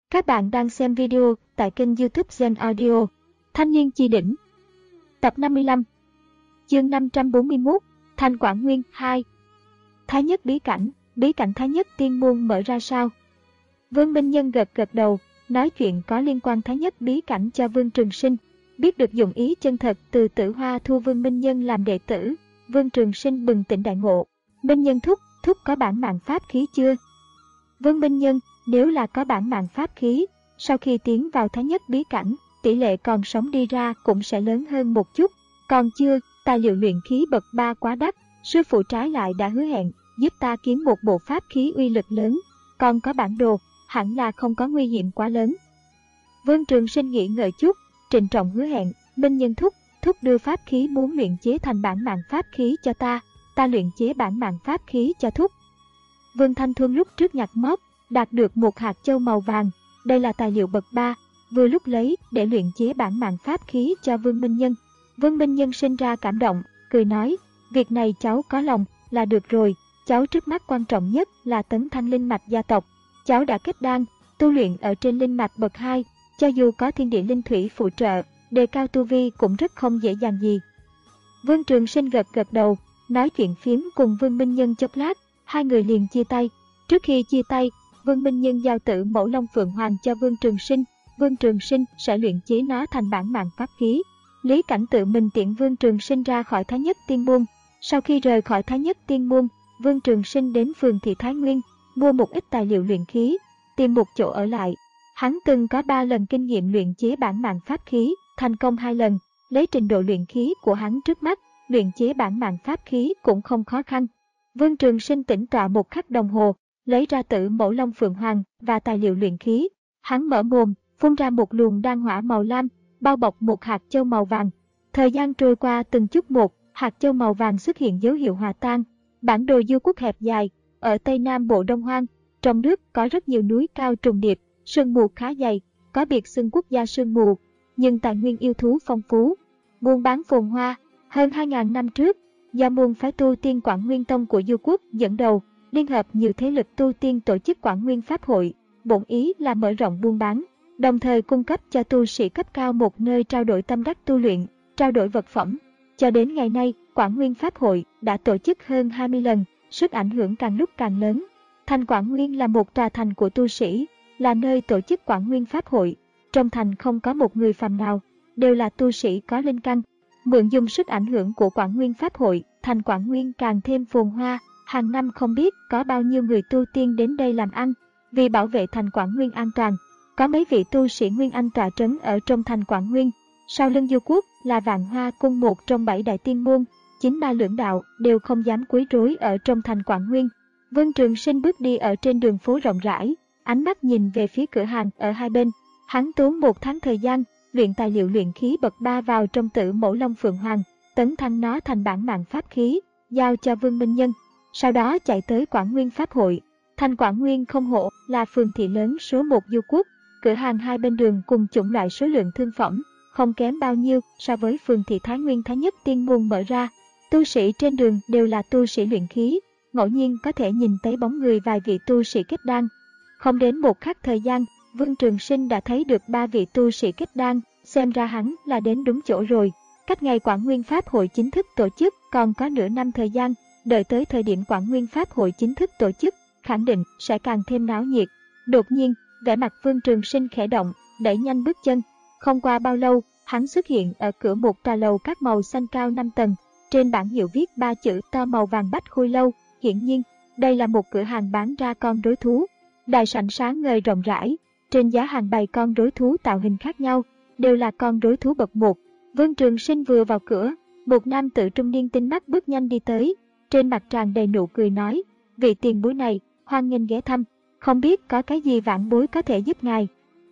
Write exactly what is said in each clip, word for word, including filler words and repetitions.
Các bạn đang xem video tại kênh YouTube Gen Audio. Thanh niên chi đỉnh. Tập năm mươi lăm. Chương năm trăm bốn mươi mốt. Thanh Quảng Nguyên hai. Thái Nhất bí cảnh, bí cảnh Thái Nhất tiên môn mở ra sao? Vương Minh Nhân gật gật đầu, nói chuyện có liên quan Thái Nhất bí cảnh cho Vương Trường Sinh. Biết được dụng ý chân thật từ Tử Hoa thu Vương Minh Nhân làm đệ tử, Vương Trường Sinh bừng tỉnh đại ngộ. Minh Nhân thúc, thúc có bản mạng pháp khí chưa? Vương Minh Nhân, nếu là có bản mạng pháp khí, sau khi tiến vào Thái Nhất bí cảnh, tỷ lệ còn sống đi ra cũng sẽ lớn hơn một chút. Còn chưa, tài liệu luyện khí bậc ba quá đắt, sư phụ trái lại đã hứa hẹn giúp ta kiếm một bộ pháp khí uy lực lớn. Còn có bản đồ, hẳn là không có nguy hiểm quá lớn. Vương Trường Sinh nghĩ ngợi chút, trịnh trọng hứa hẹn, Minh Nhân thúc, thúc đưa pháp khí muốn luyện chế thành bản mạng pháp khí cho ta, ta luyện chế bản mạng pháp khí cho thúc. Vương Thanh Thuân lúc trước nhặt móc, đạt được một hạt châu màu vàng, đây là tài liệu bậc ba, vừa lúc lấy để luyện chế bản mạng pháp khí cho Vương Minh Nhân. Vương Minh Nhân sinh ra cảm động, cười nói, việc này cháu có lòng là được rồi, cháu trước mắt quan trọng nhất là tấn thanh linh mạch gia tộc. Cháu đã kết đan, tu luyện ở trên linh mạch bậc hai, cho dù có thiên địa linh thủy phụ trợ, đề cao tu vi cũng rất không dễ dàng gì. Vương Trường Sinh gật gật đầu, nói chuyện phiếm cùng Vương Minh Nhân chốc lát, hai người liền chia tay. Trước khi chia tay, Vương Minh Nhân giao Tử Mẫu Long Phượng Hoàng cho Vương Trường Sinh, Vương Trường Sinh sẽ luyện chế nó thành bản mạng pháp khí. Lý Cảnh tự mình tiễn Vương Trường Sinh ra khỏi Thái Nhất tiên môn. Sau khi rời khỏi Thái Nhất tiên môn, Vương Trường Sinh đến phường thị Thái Nguyên, mua một ít tài liệu luyện khí, tìm một chỗ ở lại. Hắn từng có ba lần kinh nghiệm luyện chế bản mạng pháp khí, thành công hai lần. Lấy trình độ luyện khí của hắn trước mắt, luyện chế bản mạng pháp khí cũng không khó khăn. Vương Trường Sinh tĩnh tọa một khắc đồng hồ, lấy ra Tử Mẫu Long Phượng Hoàng và tài liệu luyện khí. Hắn mở mồm, phun ra một luồng đan hỏa màu lam, bao bọc một hạt châu màu vàng. Thời gian trôi qua từng chút một, hạt châu màu vàng xuất hiện dấu hiệu hòa tan. Bản đồ du quốc hẹp dài, ở Tây Nam Bộ Đông Hoang, trong nước có rất nhiều núi cao trùng điệp, sương mù khá dày, có biệt xưng quốc gia sương mù, nhưng tài nguyên yêu thú phong phú, buôn bán phồn hoa. Hơn hai nghìn năm trước, do môn phái tu tiên Quảng Nguyên Tông của du quốc dẫn đầu, liên hợp nhiều thế lực tu tiên tổ chức Quảng Nguyên Pháp hội, bổn ý là mở rộng buôn bán, đồng thời cung cấp cho tu sĩ cấp cao một nơi trao đổi tâm đắc tu luyện, trao đổi vật phẩm. Cho đến ngày nay, Quảng Nguyên Pháp hội đã tổ chức hơn hai mươi lần, sức ảnh hưởng càng lúc càng lớn. Thành Quảng Nguyên là một tòa thành của tu sĩ, là nơi tổ chức Quảng Nguyên Pháp hội. Trong thành không có một người phàm nào, đều là tu sĩ có linh căn. Mượn dùng sức ảnh hưởng của Quảng Nguyên Pháp hội, thành Quảng Nguyên càng thêm phồn hoa. Hàng năm không biết có bao nhiêu người tu tiên đến đây làm ăn. Vì bảo vệ thành Quảng Nguyên an toàn, có mấy vị tu sĩ Nguyên Anh tọa trấn ở trong thành Quảng Nguyên. Sau lưng du quốc là Vạn Hoa Cung, một trong bảy đại tiên môn, chính ba lưỡng đạo đều không dám quấy rối ở trong thành Quảng Nguyên. Vương Trường Sinh bước đi ở trên đường phố rộng rãi, ánh mắt nhìn về phía cửa hàng ở hai bên. Hắn tốn một tháng thời gian luyện tài liệu luyện khí bậc ba vào trong Tử Mẫu Long Phượng Hoàng, tấn thăng nó thành bản mạng pháp khí, giao cho Vương Minh Nhân. Sau đó chạy tới Quảng Nguyên Pháp hội. Thành Quảng Nguyên không hổ là phường thị lớn số một du quốc, cửa hàng hai bên đường cùng chủng loại số lượng thương phẩm, không kém bao nhiêu so với phường thị Thái Nguyên Thái Nhất tiên môn mở ra. Tu sĩ trên đường đều là tu sĩ luyện khí, ngẫu nhiên có thể nhìn thấy bóng người vài vị tu sĩ kết đan. Không đến một khắc thời gian, Vương Trường Sinh đã thấy được ba vị tu sĩ kết đan, xem ra hắn là đến đúng chỗ rồi. Cách ngày Quảng Nguyên Pháp hội chính thức tổ chức còn có nửa năm thời gian, đợi tới thời điểm Quảng Nguyên Pháp hội chính thức tổ chức, khẳng định sẽ càng thêm náo nhiệt. Đột nhiên, vẻ mặt Vương Trường Sinh khẽ động, đẩy nhanh bước chân. Không qua bao lâu, hắn xuất hiện ở cửa một tòa lầu các màu xanh cao năm tầng, trên bảng hiệu viết ba chữ to màu vàng Bách Khôi Lâu. Hiển nhiên, đây là một cửa hàng bán ra con rối thú. Đại sảnh sáng ngời rộng rãi, trên giá hàng bày con rối thú tạo hình khác nhau, đều là con rối thú bậc một. Vương Trường Sinh vừa vào cửa, một nam tử trung niên tinh mắt bước nhanh đi tới, trên mặt tràn đầy nụ cười nói, vị tiền bối này, hoan nghênh ghé thăm, không biết có cái gì vãn bối có thể giúp ngài.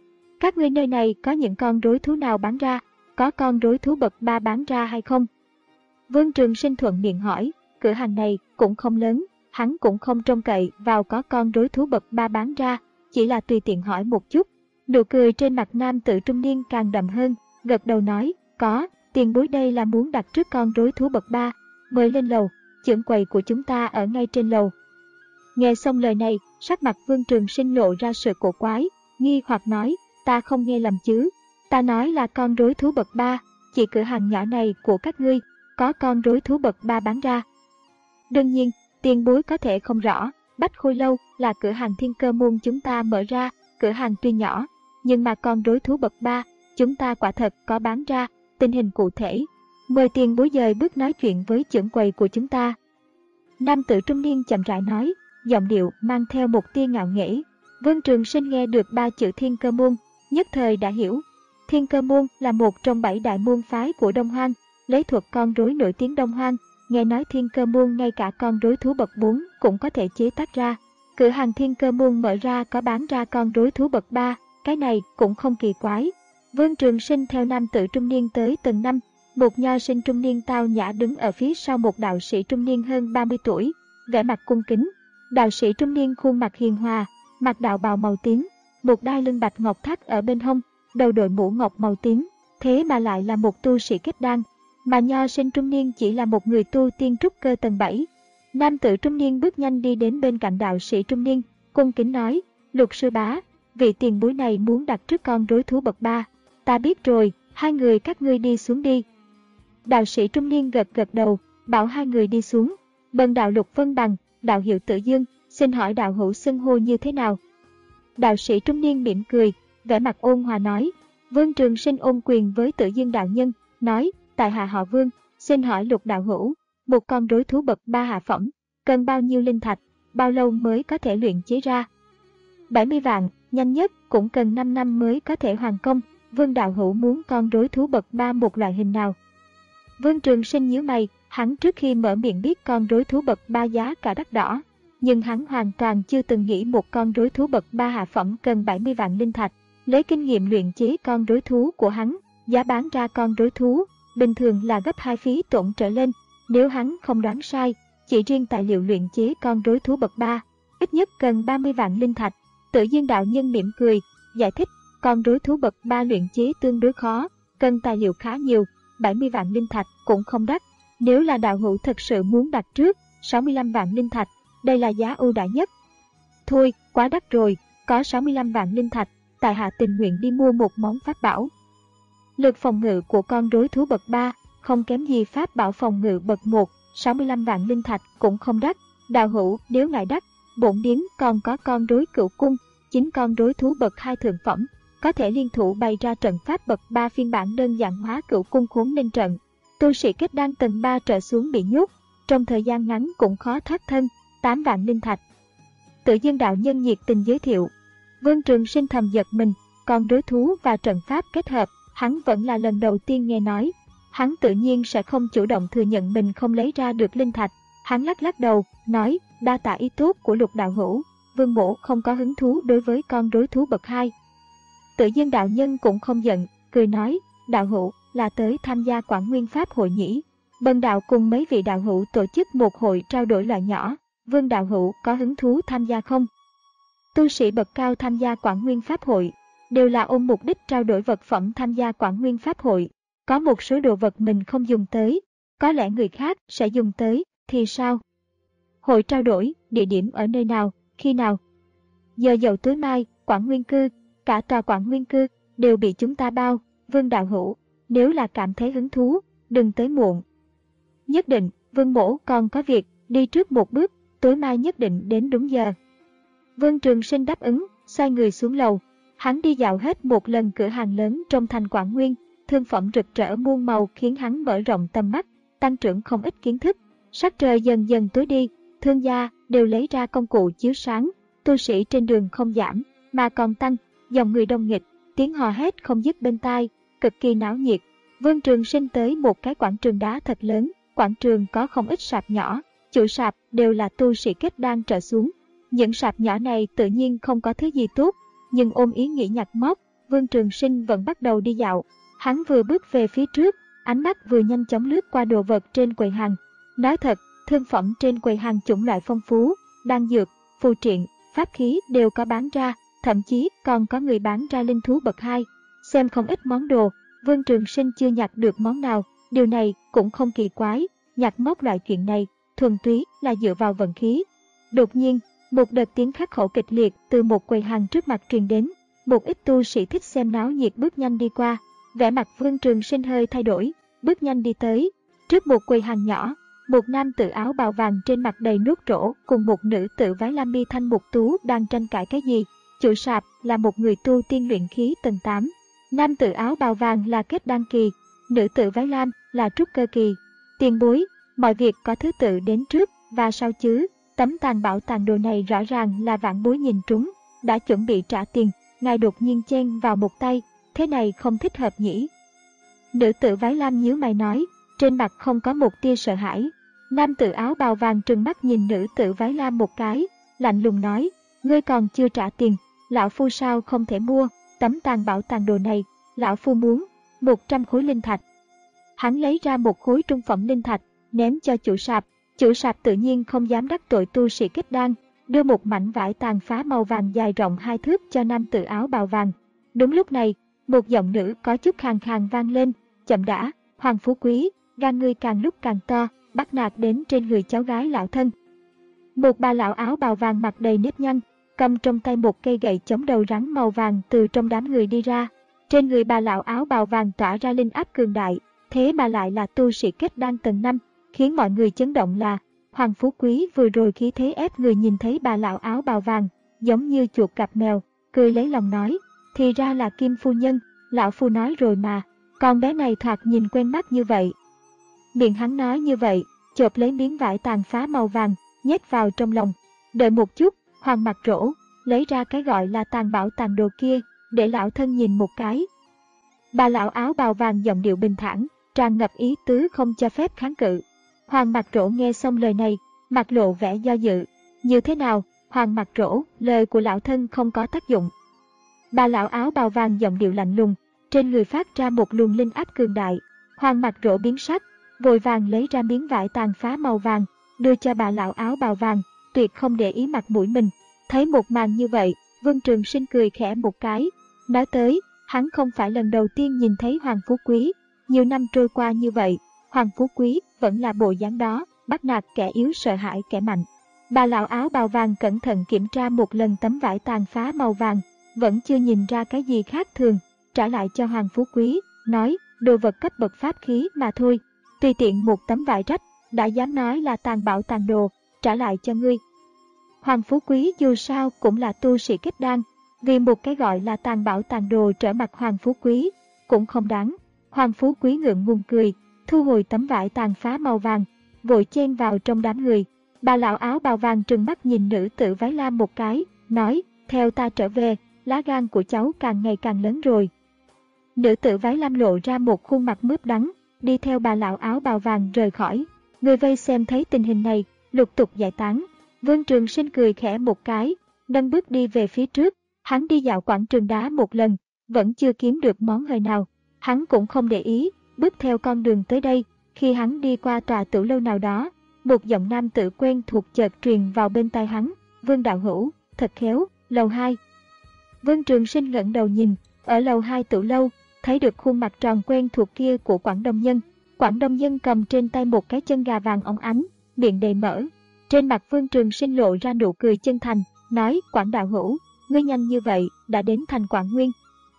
Các ngươi nơi này có những con rối thú nào bán ra, có con rối thú bậc ba bán ra hay không? Vương Trường Sinh thuận miệng hỏi, cửa hàng này cũng không lớn, hắn cũng không trông cậy vào có con rối thú bậc ba bán ra, chỉ là tùy tiện hỏi một chút. Nụ cười trên mặt nam tử trung niên càng đậm hơn, gật đầu nói, có, tiền bối đây là muốn đặt trước con rối thú bậc ba, mời lên lầu, chưởng quầy của chúng ta ở ngay trên lầu. Nghe xong lời này, sắc mặt Vương Trường Sinh lộ ra sự cổ quái, nghi hoặc nói, ta không nghe lầm chứ, ta nói là con rối thú bậc ba, chỉ cửa hàng nhỏ này của các ngươi, có con rối thú bậc ba bán ra. Đương nhiên, tiền bối có thể không rõ, Bách Khôi Lâu là cửa hàng Thiên Cơ Môn chúng ta mở ra, cửa hàng tuy nhỏ, nhưng mà con rối thú bậc ba, chúng ta quả thật có bán ra, tình hình cụ thể. Mời tiền bối dời bước nói chuyện với trưởng quầy của chúng ta. Nam tử trung niên chậm rãi nói, giọng điệu mang theo một tia ngạo nghễ. Vương Trường Sinh nghe được ba chữ Thiên Cơ Môn, nhất thời đã hiểu. Thiên Cơ Môn là một trong bảy đại môn phái của Đông Hoang, lấy thuật con rối nổi tiếng Đông Hoang. Nghe nói Thiên Cơ Môn ngay cả con rối thú bậc bốn cũng có thể chế tác ra. Cửa hàng Thiên Cơ Môn mở ra có bán ra con rối thú bậc ba, cái này cũng không kỳ quái. Vương Trường Sinh theo nam tử trung niên tới tầng năm, một nho sinh trung niên tao nhã đứng ở phía sau một đạo sĩ trung niên hơn ba mươi tuổi, vẻ mặt cung kính. Đạo sĩ trung niên khuôn mặt hiền hòa, mặc đạo bào màu tím, một đai lưng bạch ngọc thắt ở bên hông, đầu đội mũ ngọc màu tím, thế mà lại là một tu sĩ kết đan, mà nho sinh trung niên chỉ là một người tu tiên trúc cơ tầng bảy. Nam tử trung niên bước nhanh đi đến bên cạnh đạo sĩ trung niên, cung kính nói, Lục sư bá, vị tiền bối này muốn đặt trước con rối thú bậc ba. Ta biết rồi, hai người các ngươi đi xuống đi. Đạo sĩ trung niên gật gật đầu, bảo hai người đi xuống. Bần đạo Lục Vân Bằng, đạo hiệu Tự Dương, xin hỏi đạo hữu xưng hô như thế nào? Đạo sĩ trung niên mỉm cười, vẻ mặt ôn hòa nói. Vương Trường Sinh ôm quyền với Tự Dương đạo nhân, nói, tại hạ họ Vương, xin hỏi Lục đạo hữu, một con rối thú bậc ba hạ phẩm, cần bao nhiêu linh thạch, bao lâu mới có thể luyện chế ra? bảy mươi vạn, nhanh nhất cũng cần năm năm mới có thể hoàn công. Vương đạo hữu muốn con rối thú bậc ba một loại hình nào? Vương Trường Sinh nhíu mày, hắn trước khi mở miệng biết con rối thú bậc ba giá cả đắt đỏ, nhưng hắn hoàn toàn chưa từng nghĩ một con rối thú bậc ba hạ phẩm cần bảy mươi vạn linh thạch. Lấy kinh nghiệm luyện chế con rối thú của hắn, giá bán ra con rối thú bình thường là gấp hai phí tổn trở lên. Nếu hắn không đoán sai, chỉ riêng tài liệu luyện chế con rối thú bậc ba, ít nhất cần ba mươi vạn linh thạch. Tự Dương đạo nhân mỉm cười, giải thích, con rối thú bậc ba luyện chế tương đối khó, cần tài liệu khá nhiều, bảy mươi vạn linh thạch cũng không đắt. Nếu là đạo hữu thực sự muốn đặt trước, sáu mươi lăm vạn linh thạch, đây là giá ưu đãi nhất. Thôi, quá đắt rồi, có sáu mươi lăm vạn linh thạch, tại hạ tình nguyện đi mua một món pháp bảo. Lực phòng ngự của con rối thú bậc ba không kém gì pháp bảo phòng ngự bậc một, sáu mươi lăm vạn linh thạch cũng không đắt. Đạo hữu nếu ngại đắt, bổn điếm còn có con rối cửu cung, chính con rối thú bậc hai thượng phẩm, có thể liên thủ bày ra trận pháp bậc ba phiên bản đơn giản hóa cửu cung khốn linh trận. Tu sĩ kết đan tầng ba trở xuống bị nhốt, trong thời gian ngắn cũng khó thoát thân, tám vạn linh thạch. Tự Dương đạo nhân nhiệt tình giới thiệu. Vương Trường Sinh thầm giật mình, con rối thú và trận pháp kết hợp, hắn vẫn là lần đầu tiên nghe nói. Hắn tự nhiên sẽ không chủ động thừa nhận mình không lấy ra được linh thạch. Hắn lắc lắc đầu, nói, đa tạ ý tốt của Lục đạo hữu, Vương mỗ không có hứng thú đối với con rối thú bậc hai. Tự Dương đạo nhân cũng không giận, cười nói, đạo hữu là tới tham gia Quảng Nguyên Pháp hội nhỉ? Bần đạo cùng mấy vị đạo hữu tổ chức một hội trao đổi loại nhỏ, Vương đạo hữu có hứng thú tham gia không? Tu sĩ bậc cao tham gia Quảng Nguyên Pháp hội đều là ôm mục đích trao đổi vật phẩm tham gia Quảng Nguyên Pháp hội. Có một số đồ vật mình không dùng tới, có lẽ người khác sẽ dùng tới, thì sao? Hội trao đổi, địa điểm ở nơi nào, khi nào? Giờ dậu tối mai, Quảng Nguyên Cư, cả tòa Quảng Nguyên Cư đều bị chúng ta bao. Vương đạo hữu, nếu là cảm thấy hứng thú, đừng tới muộn. Nhất định, Vương mỗ còn có việc, đi trước một bước, tối mai nhất định đến đúng giờ. Vương Trường Sinh đáp ứng, xoay người xuống lầu. Hắn đi dạo hết một lần cửa hàng lớn trong thành Quảng Nguyên, thương phẩm rực rỡ muôn màu khiến hắn mở rộng tầm mắt, tăng trưởng không ít kiến thức. Sắc trời dần dần tối đi, thương gia đều lấy ra công cụ chiếu sáng, tu sĩ trên đường không giảm, mà còn tăng, dòng người đông nghịch, tiếng hò hét không dứt bên tai, cực kỳ náo nhiệt. Vương Trường Sinh tới một cái quảng trường đá thật lớn, quảng trường có không ít sạp nhỏ, chủ sạp đều là tu sĩ kết đan trở xuống. Những sạp nhỏ này tự nhiên không có thứ gì tốt, nhưng ôm ý nghĩ nhặt móc, Vương Trường Sinh vẫn bắt đầu đi dạo. Hắn vừa bước về phía trước, ánh mắt vừa nhanh chóng lướt qua đồ vật trên quầy hàng. Nói thật, thương phẩm trên quầy hàng chủng loại phong phú, đan dược, phù triện, pháp khí đều có bán ra, thậm chí còn có người bán ra linh thú bậc hai. Xem không ít món đồ, Vương Trường Sinh chưa nhặt được món nào, điều này cũng không kỳ quái, nhặt móc loại chuyện này, thuần túy là dựa vào vận khí. Đột nhiên, một đợt tiếng khắc khẩu kịch liệt từ một quầy hàng trước mặt truyền đến, Một ít tu sĩ thích xem náo nhiệt bước nhanh đi qua, vẻ mặt Vương Trường Sinh hơi thay đổi, bước nhanh đi tới. Trước một quầy hàng nhỏ, một nam tử áo bào vàng trên mặt đầy nốt rỗ cùng một nữ tử váy lam mi thanh mục tú đang tranh cãi cái gì. Chủ sạp là một người tu tiên luyện khí tầng tám. Nam tử áo bào vàng là kết đan kỳ, nữ tử váy lam là trúc cơ kỳ. Tiền bối, mọi việc có thứ tự đến trước và sau chứ. Tấm tàn bảo tàng đồ này rõ ràng là vãn bối nhìn trúng, đã chuẩn bị trả tiền, ngài đột nhiên chen vào một tay, thế này không thích hợp nhỉ. Nữ tử váy lam nhíu mày nói, trên mặt không có một tia sợ hãi. Nam tử áo bào vàng trừng mắt nhìn nữ tử váy lam một cái, lạnh lùng nói, ngươi còn chưa trả tiền, lão phu sao không thể mua, tấm tàn bảo tàng đồ này, lão phu muốn một trăm khối linh thạch. Hắn lấy ra một khối trung phẩm linh thạch, ném cho chủ sạp. Chủ sạp tự nhiên không dám đắc tội tu sĩ kết đan, đưa một mảnh vải tàn phá màu vàng dài rộng hai thước cho nam tử áo bào vàng. Đúng lúc này, một giọng nữ có chút khàn khàn vang lên, chậm đã, Hoàng Phú Quý, gan ngươi càng lúc càng to, bắt nạt đến trên người cháu gái lão thân. Một bà lão áo bào vàng mặt đầy nếp nhăn, cầm trong tay một cây gậy chống đầu rắn màu vàng từ trong đám người đi ra. Trên người bà lão áo bào vàng tỏa ra linh áp cường đại, thế mà lại là tu sĩ kết đan tầng năm. Khiến mọi người chấn động là, Hoàng Phú Quý vừa rồi khí thế ép người nhìn thấy bà lão áo bào vàng, giống như chuột gặp mèo, cười lấy lòng nói, thì ra là Kim phu nhân, lão phu nói rồi mà, con bé này thoạt nhìn quen mắt như vậy. Miệng hắn nói như vậy, chộp lấy miếng vải tàn phá màu vàng, nhét vào trong lòng. Đợi một chút, Hoàng mặt rỗ, lấy ra cái gọi là tàn bảo tàn đồ kia, để lão thân nhìn một cái. Bà lão áo bào vàng giọng điệu bình thản, tràn ngập ý tứ không cho phép kháng cự. Hoàng mặt rỗ nghe xong lời này, mặt lộ vẻ do dự. Như thế nào, Hoàng mặt rỗ, lời của lão thân không có tác dụng. Bà lão áo bào vàng giọng điệu lạnh lùng, trên người phát ra một luồng linh áp cường đại. Hoàng mặt rỗ biến sắc, vội vàng lấy ra miếng vải tàn phá màu vàng, đưa cho bà lão áo bào vàng, tuyệt không để ý mặt mũi mình. Thấy một màn như vậy, Vương Trường Sinh cười khẽ một cái, nói tới, hắn không phải lần đầu tiên nhìn thấy Hoàng Phú Quý, nhiều năm trôi qua như vậy, Hoàng Phú Quý vẫn là bộ dáng đó, bắt nạt kẻ yếu sợ hãi kẻ mạnh. Bà lão áo bào vàng cẩn thận kiểm tra một lần tấm vải tàn phá màu vàng, vẫn chưa nhìn ra cái gì khác thường, trả lại cho Hoàng Phú Quý, nói, đồ vật cấp bậc pháp khí mà thôi, tùy tiện một tấm vải rách, đã dám nói là tàn bảo tàn đồ, trả lại cho ngươi. Hoàng Phú Quý dù sao cũng là tu sĩ kết đan, vì một cái gọi là tàn bảo tàn đồ trở mặt Hoàng Phú Quý, cũng không đáng. Hoàng Phú Quý ngượng ngùng cười, thu hồi tấm vải tàn phá màu vàng, vội chen vào trong đám người. Bà lão áo bào vàng trừng mắt nhìn nữ tử váy lam một cái, nói, theo ta trở về, lá gan của cháu càng ngày càng lớn rồi. Nữ tử váy lam lộ ra một khuôn mặt mướp đắng, đi theo bà lão áo bào vàng rời khỏi. Người vây xem thấy tình hình này, lục tục giải tán. Vương Trường Sinh cười khẽ một cái, nâng bước đi về phía trước. Hắn đi dạo quảng trường đá một lần, vẫn chưa kiếm được món hời nào. Hắn cũng không để ý, bước theo con đường tới đây. Khi hắn đi qua tòa tử lâu nào đó, một giọng nam tử quen thuộc chợt truyền vào bên tai hắn. Vương đạo hữu, thật khéo, lầu hai. Vương Trường Sinh ngẩng đầu nhìn, ở lầu hai tử lâu, thấy được khuôn mặt tròn quen thuộc kia của Quảng Đông Nhân. Quảng Đông Nhân cầm trên tay một cái chân gà vàng óng ánh, miệng đầy mỡ. Trên mặt Vương Trường Sinh lộ ra nụ cười chân thành, nói, Quảng đạo hữu, ngươi nhanh như vậy, đã đến thành Quảng Nguyên.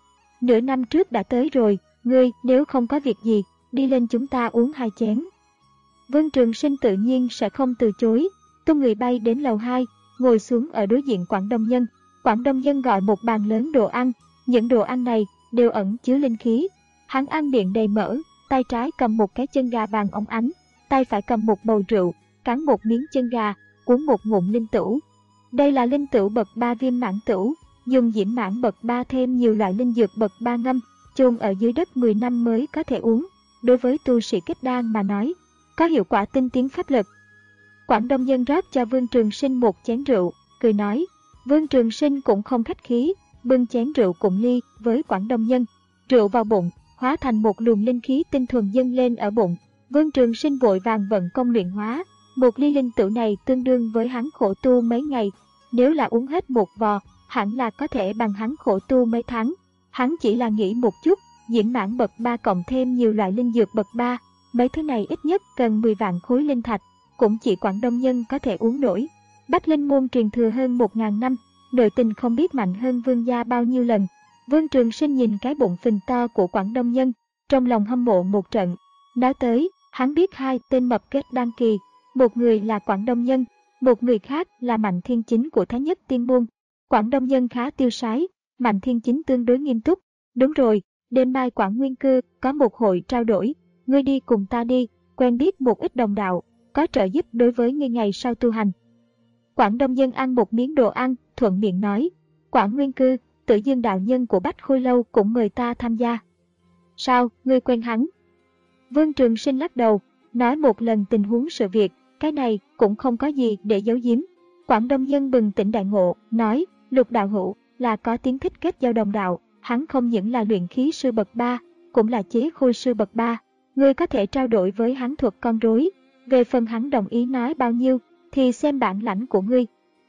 Nửa năm trước đã tới rồi, ngươi, nếu không có việc gì, đi lên chúng ta uống hai chén. Vương Trường Sinh tự nhiên sẽ không từ chối, tung người bay đến lầu hai, ngồi xuống ở đối diện Quảng Đông Nhân. Quảng Đông Nhân gọi một bàn lớn đồ ăn, những đồ ăn này đều ẩn chứa linh khí. Hắn ăn miệng đầy mỡ, tay trái cầm một cái chân gà vàng óng ánh, tay phải cầm một bầu rượu, cắn một miếng chân gà, uống một ngụm linh tửu. Đây là linh tửu bậc ba viêm mãn tửu, dùng diễm mãn bậc ba thêm nhiều loại linh dược bậc ba ngâm, chôn ở dưới đất mười năm mới có thể uống. Đối với tu sĩ kết đan mà nói, có hiệu quả tinh tiến pháp lực. Quảng Đông Nhân rót cho Vương Trường Sinh một chén rượu, cười nói. Vương Trường Sinh cũng không khách khí, bưng chén rượu cùng ly với Quảng Đông Nhân. Rượu vào bụng, hóa thành một luồng linh khí tinh thuần dâng lên ở bụng. Vương Trường Sinh vội vàng vận công luyện hóa. Một ly linh tửu này tương đương với hắn khổ tu mấy ngày. Nếu là uống hết một vò, hẳn là có thể bằng hắn khổ tu mấy tháng. Hắn chỉ là nghĩ một chút, diễm mãn bậc ba cộng thêm nhiều loại linh dược bậc ba, mấy thứ này ít nhất cần mười vạn khối linh thạch, cũng chỉ Quảng Đông Nhân có thể uống nổi. Bách Linh môn truyền thừa hơn một ngàn năm, nội tình không biết mạnh hơn Vương gia bao nhiêu lần, Vương Trường Sinh nhìn cái bụng phình to của Quảng Đông Nhân, trong lòng hâm mộ một trận. Nói tới, hắn biết hai tên mập kết đan kỳ, một người là Quảng Đông Nhân, một người khác là Mạnh Thiên Chính của Thái Nhất Tiên Môn. Quảng Đông Nhân khá tiêu sái, Mạnh Thiên Chính tương đối nghiêm túc. Đúng rồi, đêm mai Quảng Nguyên Cư có một hội trao đổi, ngươi đi cùng ta đi, quen biết một ít đồng đạo, có trợ giúp đối với ngươi ngày sau tu hành. Quảng Đông Nhân ăn một miếng đồ ăn, thuận miệng nói, Quảng Nguyên Cư, Tử Dương đạo nhân của Bách Khôi Lâu cũng mời ta tham gia. Sao, ngươi quen hắn? Vương Trường Sinh lắc đầu, nói một lần tình huống sự việc, cái này cũng không có gì để giấu giếm. Quảng Đông Nhân bừng tỉnh đại ngộ, nói, Lục đạo hữu là có tiếng thích kết giao đồng đạo, hắn không những là luyện khí sư bậc ba, cũng là chế khôi sư bậc ba. Ngươi có thể trao đổi với hắn thuật con rối, về phần hắn đồng ý nói bao nhiêu, thì xem bản lãnh của ngươi.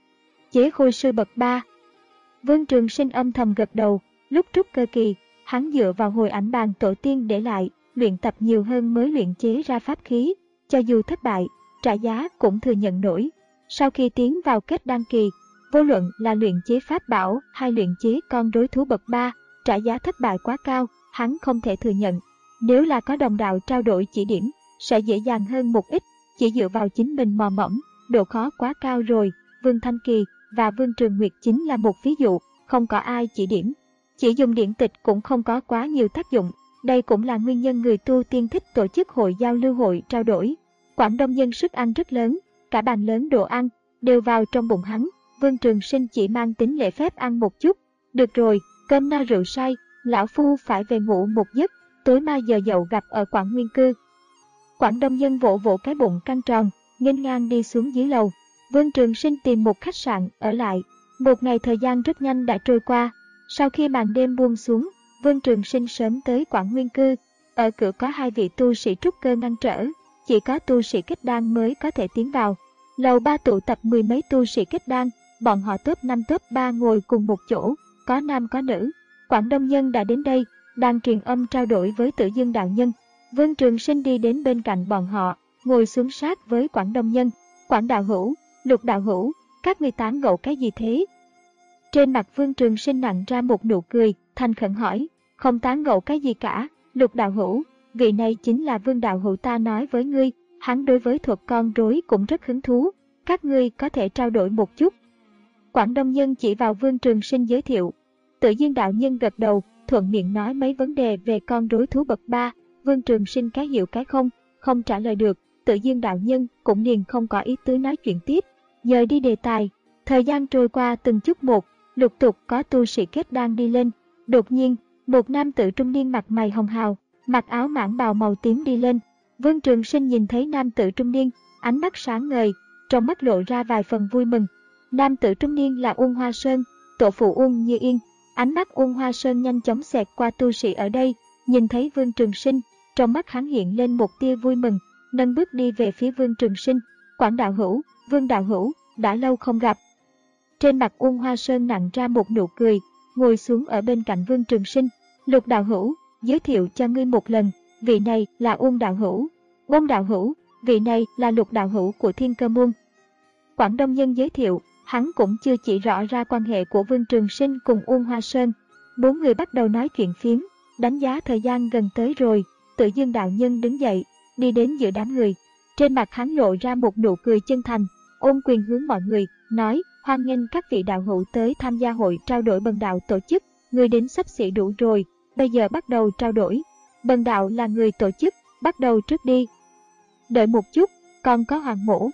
Chế khôi sư bậc ba. Vương Trường Sinh âm thầm gật đầu, lúc trúc cơ kỳ, hắn dựa vào hồi ảnh bàn tổ tiên để lại, luyện tập nhiều hơn mới luyện chế ra pháp khí, cho dù thất bại, trả giá cũng thừa nhận nổi. Sau khi tiến vào kết đan kỳ, vô luận là luyện chế pháp bảo hay luyện chế con rối thú bậc ba, trả giá thất bại quá cao, hắn không thể thừa nhận. Nếu là có đồng đạo trao đổi chỉ điểm, sẽ dễ dàng hơn một ít, chỉ dựa vào chính mình mò mẫm, độ khó quá cao rồi. Vương Thanh Kỳ và Vương Trường Nguyệt chính là một ví dụ, không có ai chỉ điểm. Chỉ dùng điển tịch cũng không có quá nhiều tác dụng, đây cũng là nguyên nhân người tu tiên thích tổ chức hội giao lưu hội trao đổi. Quảng Đông Nhân sức ăn rất lớn, cả bàn lớn đồ ăn, đều vào trong bụng hắn. Vương Trường Sinh chỉ mang tính lễ phép ăn một chút. Được rồi, cơm no rượu say, lão phu phải về ngủ một giấc, tối mai giờ dậu gặp ở Quảng Nguyên Cư. Quảng Đông Nhân vỗ vỗ cái bụng căng tròn, nghênh ngang đi xuống dưới lầu. Vương Trường Sinh tìm một khách sạn ở lại. Một ngày thời gian rất nhanh đã trôi qua. Sau khi màn đêm buông xuống, Vương Trường Sinh sớm tới Quảng Nguyên Cư. Ở cửa có hai vị tu sĩ trúc cơ ngăn trở, chỉ có tu sĩ kết đan mới có thể tiến vào. Lầu ba tụ tập mười mấy tu sĩ kết đan, bọn họ top năm top ba ngồi cùng một chỗ, có nam có nữ. Quảng Đông Nhân đã đến đây, đang truyền âm trao đổi với Tử Dương đạo nhân. Vương Trường Sinh đi đến bên cạnh bọn họ, ngồi xuống sát với Quảng Đông Nhân. Quảng đạo hữu, Lục đạo hữu, các người tán gẫu cái gì thế? Trên mặt Vương Trường Sinh nặn ra một nụ cười, thành khẩn hỏi, không tán gẫu cái gì cả, Lục đạo hữu, vị này chính là Vương đạo hữu ta nói với ngươi, hắn đối với thuật con rối cũng rất hứng thú, các ngươi có thể trao đổi một chút. Quảng Đông Nhân chỉ vào Vương Trường Sinh giới thiệu. Tử Dương đạo nhân gật đầu, thuận miệng nói mấy vấn đề về con rối thú bậc ba. Vương Trường Sinh cái hiểu cái không, không trả lời được. Tử Dương đạo nhân cũng liền không có ý tứ nói chuyện tiếp, dời đi đề tài. Thời gian trôi qua từng chút một, lục tục có tu sĩ kết đan đi lên. Đột nhiên, một nam tử trung niên mặt mày hồng hào, mặc áo mãng bào màu tím đi lên. Vương Trường Sinh nhìn thấy nam tử trung niên, ánh mắt sáng ngời, trong mắt lộ ra vài phần vui mừng. Nam tử trung niên là Uông Hoa Sơn, tổ phụ Uông Như Yên. Ánh mắt Uông Hoa Sơn nhanh chóng xẹt qua tu sĩ ở đây, nhìn thấy Vương Trường Sinh, trong mắt hắn hiện lên một tia vui mừng, nâng bước đi về phía Vương Trường Sinh. Quảng đạo hữu, Vương đạo hữu, đã lâu không gặp. Trên mặt Uông Hoa Sơn nặn ra một nụ cười, ngồi xuống ở bên cạnh Vương Trường Sinh. Lục đạo hữu, giới thiệu cho ngươi một lần, vị này là Uông đạo hữu. Uông đạo hữu, vị này là Lục đạo hữu của Thiên Cơ Môn. Quảng Đông Nhân giới thiệu, hắn cũng chưa chỉ rõ ra quan hệ của Vương Trường Sinh cùng Uông Hoa Sơn. Bốn người bắt đầu nói chuyện phiếm, đánh giá thời gian gần tới rồi. Tử Dương đạo nhân đứng dậy, đi đến giữa đám người. Trên mặt hắn lộ ra một nụ cười chân thành, ôm quyền hướng mọi người, nói, hoan nghênh các vị đạo hữu tới tham gia hội trao đổi bần đạo tổ chức. Người đến sắp xỉ đủ rồi, bây giờ bắt đầu trao đổi. Bần đạo là người tổ chức, bắt đầu trước đi. Đợi một chút, còn có Hoàng Mỗ.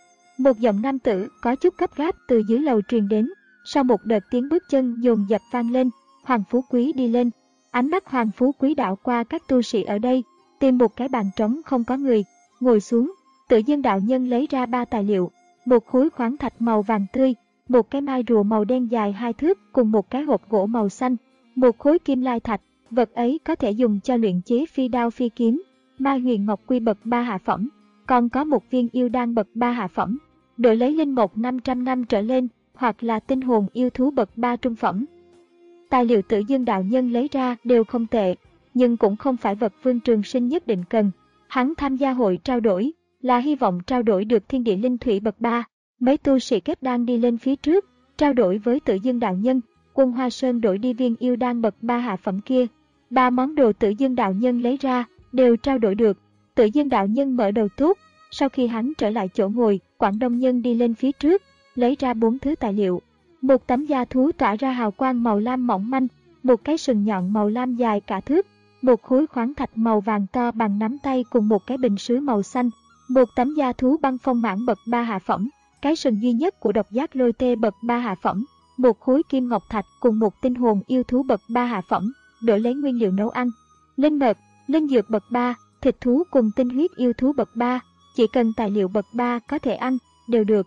Một giọng nam tử có chút gấp gáp từ dưới lầu truyền đến. Sau một đợt tiếng bước chân dồn dập vang lên, Hoàng Phú Quý đi lên. Ánh mắt Hoàng Phú Quý đảo qua các tu sĩ ở đây, tìm một cái bàn trống không có người, ngồi xuống. Tử Dương đạo nhân lấy ra ba tài liệu, một khối khoáng thạch màu vàng tươi, một cái mai rùa màu đen dài hai thước cùng một cái hộp gỗ màu xanh, một khối kim lai thạch, vật ấy có thể dùng cho luyện chế phi đao phi kiếm, mai huyền ngọc quy bậc ba hạ phẩm, còn có một viên yêu đan bậc ba hạ phẩm, đổi lấy linh mộc năm trăm năm trở lên, hoặc là tinh hồn yêu thú bậc ba trung phẩm. Tài liệu Tử Dương đạo nhân lấy ra đều không tệ, nhưng cũng không phải vật Vương Trường Sinh nhất định cần. Hắn tham gia hội trao đổi là hy vọng trao đổi được thiên địa linh thủy bậc ba. Mấy tu sĩ kết đan đi lên phía trước, trao đổi với Tử Dương đạo nhân, Quân Hoa Sơn đổi đi viên yêu đan bậc ba hạ phẩm kia. Ba món đồ Tử Dương đạo nhân lấy ra đều trao đổi được. Tử Dương đạo nhân mở đầu tốt. Sau khi hắn trở lại chỗ ngồi, Quảng Đông Nhân đi lên phía trước, lấy ra bốn thứ tài liệu. Một tấm da thú tỏa ra hào quang màu lam mỏng manh, một cái sừng nhọn màu lam dài cả thước, một khối khoáng thạch màu vàng to bằng nắm tay cùng một cái bình sứ màu xanh, một tấm da thú băng phong mãn bậc ba hạ phẩm, cái sừng duy nhất của độc giác lôi tê bậc ba hạ phẩm, một khối kim ngọc thạch cùng một tinh hồn yêu thú bậc ba hạ phẩm, đổi lấy nguyên liệu nấu ăn. Linh mật, linh dược bậc ba, thịt thú cùng tinh huyết yêu thú bậc ba, chỉ cần tài liệu bậc ba có thể ăn, đều được.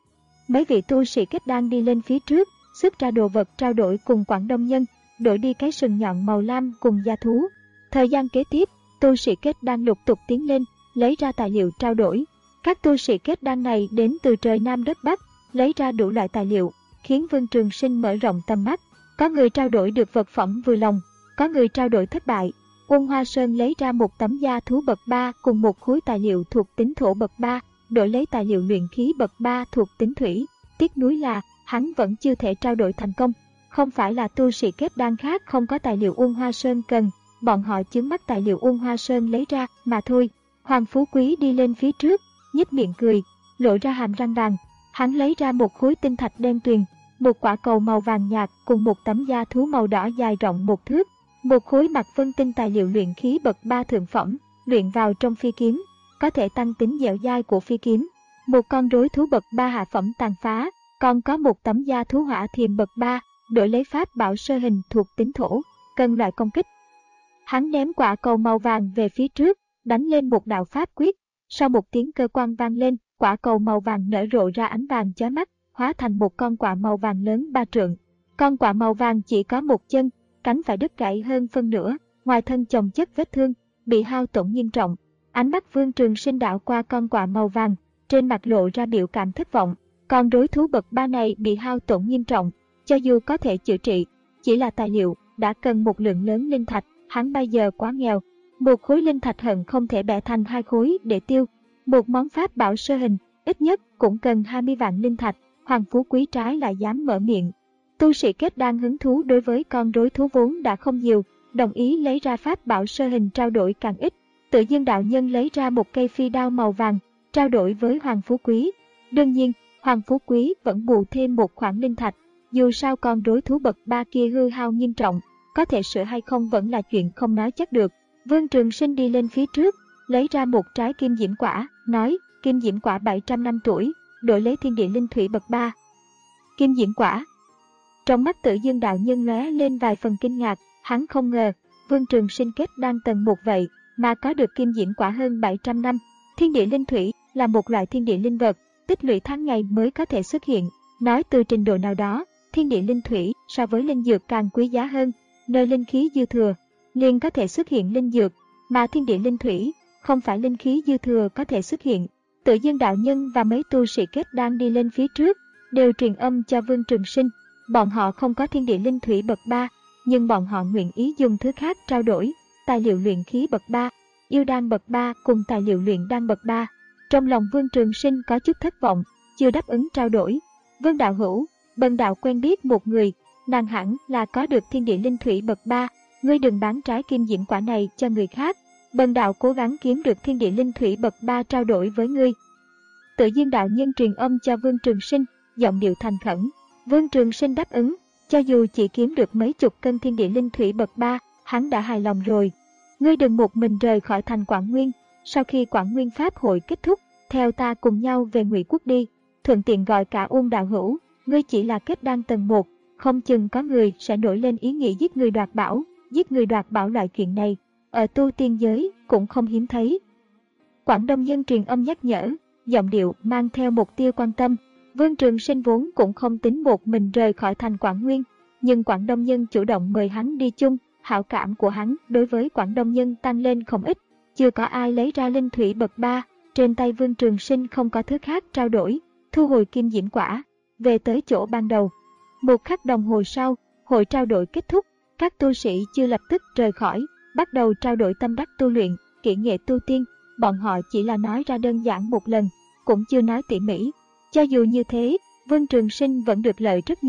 Mấy vị tu sĩ kết đan đi lên phía trước, xuất ra đồ vật trao đổi cùng Quảng Đông Nhân, đổi đi cái sừng nhọn màu lam cùng da thú. Thời gian kế tiếp, tu sĩ kết đan lục tục tiến lên, lấy ra tài liệu trao đổi. Các tu sĩ kết đan này đến từ trời Nam đất Bắc, lấy ra đủ loại tài liệu, khiến Vương Trường Sinh mở rộng tầm mắt. Có người trao đổi được vật phẩm vừa lòng, có người trao đổi thất bại. Quân Hoa Sơn lấy ra một tấm da thú bậc ba cùng một khối tài liệu thuộc tính thổ bậc ba, đổi lấy tài liệu luyện khí bậc ba thuộc tính thủy. Tiếc nuối là hắn vẫn chưa thể trao đổi thành công. Không phải là tu sĩ kết đan khác không có tài liệu Uông Hoa Sơn cần, bọn họ chướng mắt tài liệu Uông Hoa Sơn lấy ra mà thôi. Hoàng Phú Quý đi lên phía trước, nhếch miệng cười, lộ ra hàm răng vàng. Hắn lấy ra một khối tinh thạch đen tuyền, một quả cầu màu vàng nhạt cùng một tấm da thú màu đỏ dài rộng một thước, một khối mặt vân tinh tài liệu luyện khí bậc ba thượng phẩm, luyện vào trong phi kiếm, có thể tăng tính dẻo dai của phi kiếm. Một con rối thú bậc ba hạ phẩm tàn phá, còn có một tấm da thú hỏa thiềm bậc ba, đổi lấy pháp bảo sơ hình thuộc tính thổ, cần loại công kích. Hắn ném quả cầu màu vàng về phía trước, đánh lên một đạo pháp quyết. Sau một tiếng cơ quan vang lên, quả cầu màu vàng nở rộ ra ánh vàng chói mắt, hóa thành một con quạ màu vàng lớn ba trượng. Con quạ màu vàng chỉ có một chân, cánh phải đứt gãy hơn phân nửa, ngoài thân chồng chất vết thương, bị hao tổn nghiêm trọng. Ánh mắt Vương Trường Sinh đảo qua con quạ màu vàng, trên mặt lộ ra biểu cảm thất vọng. Con rối thú bậc ba này bị hao tổn nghiêm trọng, cho dù có thể chữa trị, chỉ là tài liệu, đã cần một lượng lớn linh thạch, hắn bây giờ quá nghèo. Một khối linh thạch hận không thể bẻ thành hai khối để tiêu. Một món pháp bảo sơ hình, ít nhất cũng cần hai mươi vạn linh thạch. Hoàng Phú Quý trái lại dám mở miệng. Tu sĩ kết đan hứng thú đối với con rối thú vốn đã không nhiều, đồng ý lấy ra pháp bảo sơ hình trao đổi càng ít. Tự Dương đạo nhân lấy ra một cây phi đao màu vàng, trao đổi với Hoàng Phú Quý. Đương nhiên, Hoàng Phú Quý vẫn bù thêm một khoản linh thạch. Dù sao con rối thú bậc ba kia hư hao nghiêm trọng, có thể sửa hay không vẫn là chuyện không nói chắc được. Vương Trường Sinh đi lên phía trước, lấy ra một trái kim diễm quả, nói, kim diễm quả bảy trăm năm tuổi, đổi lấy thiên địa linh thủy bậc ba. Kim diễm quả. Trong mắt Tự Dương đạo nhân lóe lên vài phần kinh ngạc, hắn không ngờ, Vương Trường Sinh kết đan tầng một vậy, mà có được kim diễm quả hơn bảy trăm năm. Thiên địa linh thủy là một loại thiên địa linh vật, tích lũy tháng ngày mới có thể xuất hiện. Nói từ trình độ nào đó, thiên địa linh thủy so với linh dược càng quý giá hơn, nơi linh khí dư thừa, liền có thể xuất hiện linh dược, mà thiên địa linh thủy không phải linh khí dư thừa có thể xuất hiện. Tự Dương đạo nhân và mấy tu sĩ kết đan đi lên phía trước, đều truyền âm cho Vương Trường Sinh. Bọn họ không có thiên địa linh thủy bậc ba, nhưng bọn họ nguyện ý dùng thứ khác trao đổi, tài liệu luyện khí bậc ba, yêu đan bậc ba cùng tài liệu luyện đan bậc ba. Trong lòng Vương Trường Sinh có chút thất vọng, chưa đáp ứng trao đổi. Vương đạo hữu, bần đạo quen biết một người, nàng hẳn là có được thiên địa linh thủy bậc ba, ngươi đừng bán trái kim diễm quả này cho người khác. Bần đạo cố gắng kiếm được thiên địa linh thủy bậc ba trao đổi với ngươi. Tự Dương đạo nhân truyền âm cho Vương Trường Sinh, giọng điệu thành khẩn. Vương Trường Sinh đáp ứng, cho dù chỉ kiếm được mấy chục cân thiên địa linh thủy bậc ba, hắn đã hài lòng rồi. Ngươi đừng một mình rời khỏi thành Quảng Nguyên, sau khi Quảng Nguyên Pháp hội kết thúc, theo ta cùng nhau về Ngụy Quốc đi, thuận tiện gọi cả Uông đạo hữu. Ngươi chỉ là kết đan tầng một, không chừng có người sẽ nổi lên ý nghĩ giết người đoạt bảo. Giết người đoạt bảo loại chuyện này, ở tu tiên giới cũng không hiếm thấy. Quảng Đông Nhân truyền âm nhắc nhở, giọng điệu mang theo một tia quan tâm. Vương Trường Sinh vốn cũng không tính một mình rời khỏi thành Quảng Nguyên, nhưng Quảng Đông Nhân chủ động mời hắn đi chung, hảo cảm của hắn đối với Quảng Đông Nhân tăng lên không ít. Chưa có ai lấy ra linh thủy bậc ba, trên tay Vương Trường Sinh không có thứ khác trao đổi, thu hồi kim diễm quả, về tới chỗ ban đầu. Một khắc đồng hồ sau, hội trao đổi kết thúc, các tu sĩ chưa lập tức rời khỏi, bắt đầu trao đổi tâm đắc tu luyện, kỹ nghệ tu tiên. Bọn họ chỉ là nói ra đơn giản một lần, cũng chưa nói tỉ mỉ. Cho dù như thế, Vương Trường Sinh vẫn được lợi rất nhiều,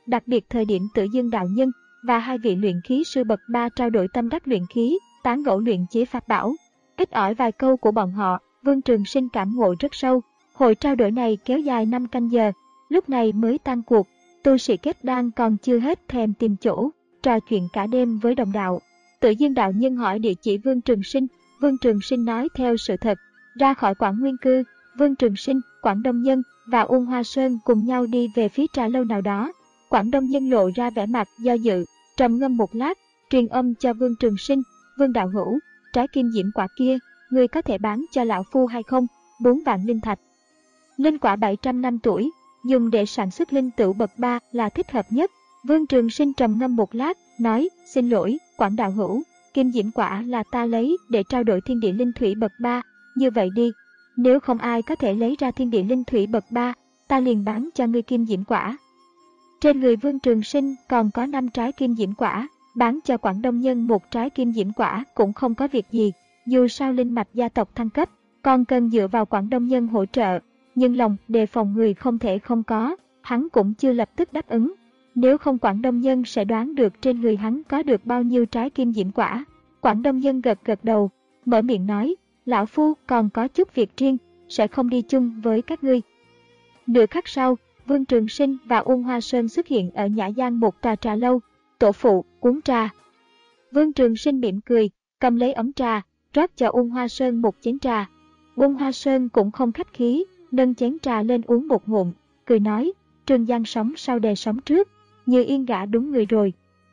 đặc biệt thời điểm Tử Dương đạo nhân và hai vị luyện khí sư bậc ba trao đổi tâm đắc luyện khí, tán gẫu luyện chế pháp bảo. Ít ỏi vài câu của bọn họ, Vương Trường Sinh cảm ngộ rất sâu. Hội trao đổi này kéo dài năm canh giờ, lúc này mới tan cuộc. Tu sĩ kết đan còn chưa hết thèm tìm chỗ, trò chuyện cả đêm với đồng đạo. Tử Dương đạo nhân hỏi địa chỉ Vương Trường Sinh, Vương Trường Sinh nói theo sự thật. Ra khỏi Quảng Nguyên Cư, Vương Trường Sinh, Quảng Đông Nhân và Uông Hoa Sơn cùng nhau đi về phía trà lâu nào đó. Quảng Đông Nhân lộ ra vẻ mặt do dự, trầm ngâm một lát, truyền âm cho Vương Trường Sinh, Vương đạo hữu, trái kim diễm quả kia, người có thể bán cho lão phu hay không? Bốn vạn linh thạch. Linh quả bảy trăm năm tuổi, dùng để sản xuất linh tửu bậc ba là thích hợp nhất. Vương Trường Sinh trầm ngâm một lát, nói, xin lỗi, Quảng đạo hữu, kim diễm quả là ta lấy để trao đổi thiên địa linh thủy bậc ba, như vậy đi, nếu không ai có thể lấy ra thiên địa linh thủy bậc ba, ta liền bán cho ngươi kim diễm quả. Trên người Vương Trường Sinh còn có năm trái kim diễm quả, bán cho Quảng Đông Nhân một trái kim diễm quả cũng không có việc gì, dù sao linh mạch gia tộc thăng cấp, còn cần dựa vào Quảng Đông Nhân hỗ trợ, nhưng lòng đề phòng người không thể không có, hắn cũng chưa lập tức đáp ứng. Nếu không Quảng Đông Nhân sẽ đoán được trên người hắn có được bao nhiêu trái kim diễm quả. Quảng Đông Nhân gật gật đầu, mở miệng nói, lão phu còn có chút việc riêng, sẽ không đi chung với các ngươi. Nửa khắc sau, Vương Trường Sinh và Uông Hoa Sơn xuất hiện ở nhã gian một tòa trà lâu. Tổ phụ, uống trà. Vương Trường Sinh mỉm cười, cầm lấy ấm trà, rót cho Uông Hoa Sơn một chén trà. Uông Hoa Sơn cũng không khách khí, nâng chén trà lên uống một ngụm, cười nói, Trường Giang sống sau đè sống trước, Như Yên gả đúng người rồi.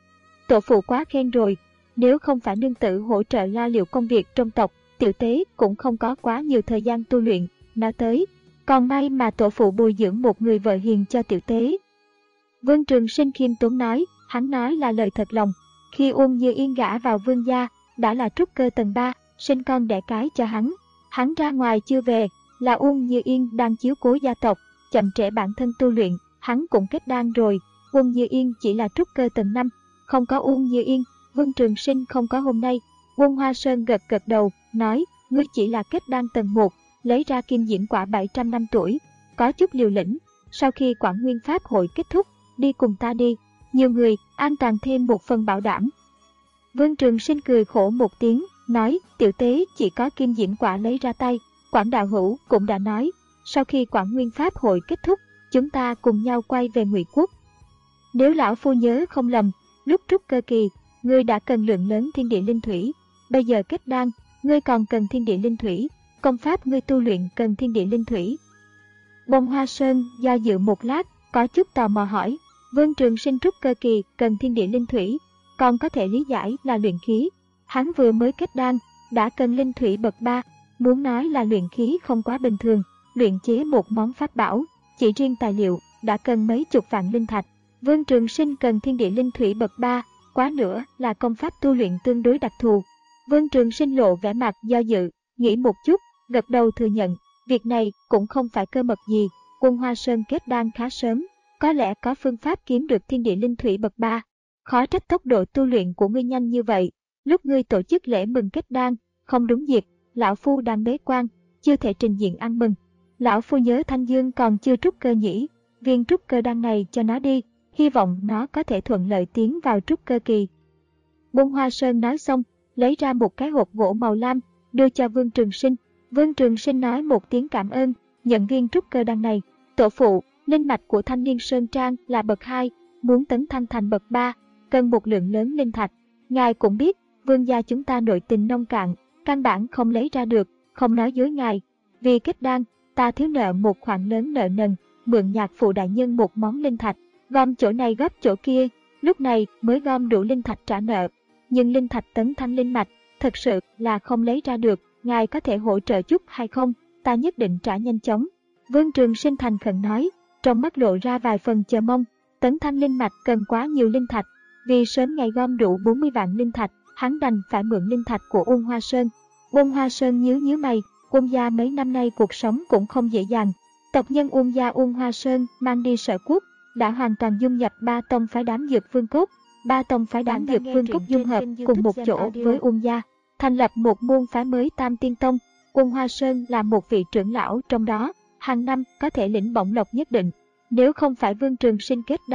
Tổ phụ quá khen rồi, nếu không phải nương tử hỗ trợ lo liệu công việc trong tộc, tiểu tế cũng không có quá nhiều thời gian tu luyện. Nói tới, còn may mà tổ phụ bồi dưỡng một người vợ hiền cho tiểu tế. Vương Trường Sinh khiêm tốn nói, hắn nói là lời thật lòng. Khi Uông Như Yên gả vào vương gia, đã là trúc cơ tầng ba, sinh con đẻ cái cho hắn. Hắn ra ngoài chưa về, là Uông Như Yên đang chiếu cố gia tộc, chậm trễ bản thân tu luyện, hắn cũng kết đan rồi. Uông Như Yên chỉ là trúc cơ tầng năm, không có Uông Như Yên, Vương Trường Sinh không có hôm nay. Uông Hoa Sơn gật gật đầu, nói, ngươi chỉ là kết đan tầng một, lấy ra kim diễm quả bảy trăm năm tuổi, có chút liều lĩnh. Sau khi Quảng Nguyên Pháp hội kết thúc, đi cùng ta đi, nhiều người, an toàn thêm một phần bảo đảm. Vương Trường Sinh cười khổ một tiếng, nói, tiểu tế chỉ có kim diễm quả lấy ra tay. Quảng đạo hữu cũng đã nói, sau khi Quảng Nguyên Pháp hội kết thúc, chúng ta cùng nhau quay về Ngụy Quốc. Nếu lão phu nhớ không lầm, lúc trúc cơ kỳ, ngươi đã cần lượng lớn thiên địa linh thủy, bây giờ kết đan, ngươi còn cần thiên địa linh thủy, công pháp ngươi tu luyện cần thiên địa linh thủy. Bông Hoa Sơn do dự một lát, có chút tò mò hỏi, Vương Trường Sinh trúc cơ kỳ cần thiên địa linh thủy, còn có thể lý giải là luyện khí. Hắn vừa mới kết đan, đã cần linh thủy bậc ba, muốn nói là luyện khí không quá bình thường, luyện chế một món pháp bảo, chỉ riêng tài liệu đã cần mấy chục vạn linh thạch. Vương Trường Sinh cần thiên địa linh thủy bậc ba, quá nữa là công pháp tu luyện tương đối đặc thù. Vương Trường Sinh lộ vẻ mặt do dự, nghĩ một chút, gật đầu thừa nhận, việc này cũng không phải cơ mật gì. Uông Hoa Sơn kết đan khá sớm, có lẽ có phương pháp kiếm được thiên địa linh thủy bậc ba. Khó trách tốc độ tu luyện của ngươi nhanh như vậy. Lúc ngươi tổ chức lễ mừng kết đan, không đúng dịp, lão phu đang bế quan, chưa thể trình diện ăn mừng. Lão phu nhớ Thanh Dương còn chưa trúc cơ nhỉ, viên trúc cơ đan này cho nó đi, hy vọng nó có thể thuận lợi tiến vào trúc cơ kỳ. Uông Hoa Sơn nói xong, lấy ra một cái hộp gỗ màu lam, đưa cho Vương Trường Sinh. Vương Trường Sinh nói một tiếng cảm ơn, nhận viên trúc cơ đan này. Tổ phụ, linh mạch của Thanh Niên Sơn Trang là bậc hai, muốn tấn thăng thành bậc ba, cần một lượng lớn linh thạch. Ngài cũng biết, vương gia chúng ta nội tình nông cạn, căn bản không lấy ra được, không nói dối ngài. Vì kết đan, ta thiếu nợ một khoản lớn nợ nần, mượn nhạc phụ đại nhân một món linh thạch, gom chỗ này góp chỗ kia, lúc này mới gom đủ linh thạch trả nợ. Nhưng linh thạch tấn thăng linh mạch, thật sự là không lấy ra được, ngài có thể hỗ trợ chút hay không, ta nhất định trả nhanh chóng. Vương Trường Sinh thành khẩn nói, trong mắt lộ ra vài phần chờ mong. Tấn thăng linh mạch cần quá nhiều linh thạch, vì sớm ngày gom đủ bốn mươi vạn linh thạch, hắn đành phải mượn linh thạch của Uông Hoa Sơn. Uông Hoa Sơn nhíu nhíu mày, Uông gia mấy năm nay cuộc sống cũng không dễ dàng. Tộc nhân Uông gia Uông Hoa Sơn mang đi Sở Quốc, đã hoàn toàn dung nhập ba tông phái đám dược vương cốt. Ba tông phái đám dược vương cốt dung hợp cùng một chỗ với Uông gia, thành lập một môn phái mới Tam Tiên Tông. Uông Hoa Sơn là một vị trưởng lão trong đó, hàng năm có thể lĩnh bổng lộc nhất định. Nếu không phải Vương Trường Sinh kết đan,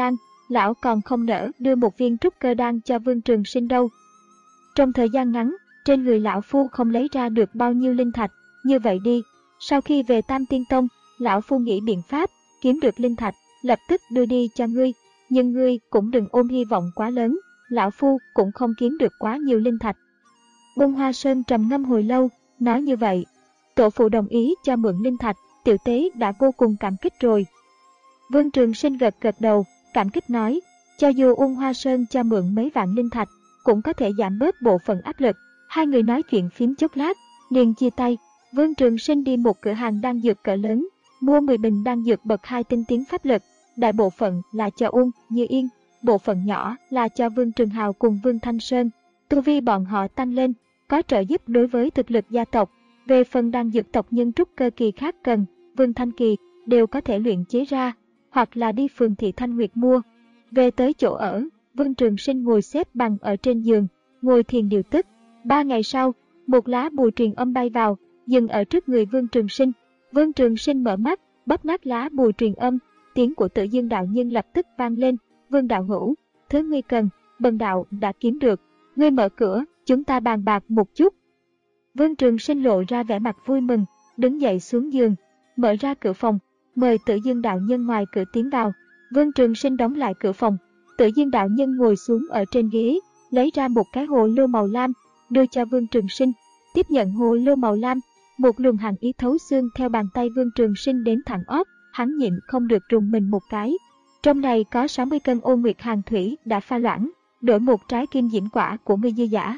lão còn không nỡ đưa một viên trúc cơ đan cho Vương Trường Sinh đâu. Trong thời gian ngắn, trên người lão phu không lấy ra được bao nhiêu linh thạch, như vậy đi, sau khi về Tam Tiên Tông, lão phu nghĩ biện pháp, kiếm được linh thạch, lập tức đưa đi cho ngươi, nhưng ngươi cũng đừng ôm hy vọng quá lớn, lão phu cũng không kiếm được quá nhiều linh thạch. Bông Hoa Sơn trầm ngâm hồi lâu, nói như vậy, tổ phụ đồng ý cho mượn linh thạch, tiểu tế đã vô cùng cảm kích rồi. Vương Trường Sinh gật gật đầu, cảm kích nói, cho dù Bông Hoa Sơn cho mượn mấy vạn linh thạch, cũng có thể giảm bớt bộ phận áp lực. Hai người nói chuyện phím chốc lát, liền chia tay. Vương Trường Sinh đi một cửa hàng đan dược cỡ lớn, mua mười bình đan dược bậc hai tinh tiến pháp lực, đại bộ phận là cho Uông Như Yên, bộ phận nhỏ là cho Vương Trường Hào cùng Vương Thanh Sơn. Tu vi bọn họ tăng lên, có trợ giúp đối với thực lực gia tộc. Về phần đan dược tộc nhân trúc cơ kỳ khác cần, Vương Thanh Kỳ đều có thể luyện chế ra, hoặc là đi phường thị Thanh Nguyệt mua. Về tới chỗ ở, Vương Trường Sinh ngồi xếp bằng ở trên giường, ngồi thiền điều tức. Ba ngày sau, một lá bùa truyền âm bay vào, dừng ở trước người Vương Trường Sinh. Vương Trường Sinh mở mắt, bóp nát lá bùa truyền âm, tiếng của Tự Dương đạo nhân lập tức vang lên. Vương đạo hữu, thứ ngươi cần, bần đạo đã kiếm được. Ngươi mở cửa, chúng ta bàn bạc một chút. Vương Trường Sinh lộ ra vẻ mặt vui mừng, đứng dậy xuống giường, mở ra cửa phòng, mời Tự Dương đạo nhân ngoài cửa tiến vào. Vương Trường Sinh đóng lại cửa phòng, Tự Dương đạo nhân ngồi xuống ở trên ghế, lấy ra một cái hồ lô màu lam, đưa cho Vương Trường Sinh. Tiếp nhận hồ lô màu lam, một luồng hàn ý thấu xương theo bàn tay Vương Trường Sinh đến thẳng óc, hắn nhịn không được rùng mình một cái. Trong này có sáu mươi cân Ô Nguyệt Hàn Thủy đã pha loãng, đổi một trái kim diễm quả của ngươi dư giả.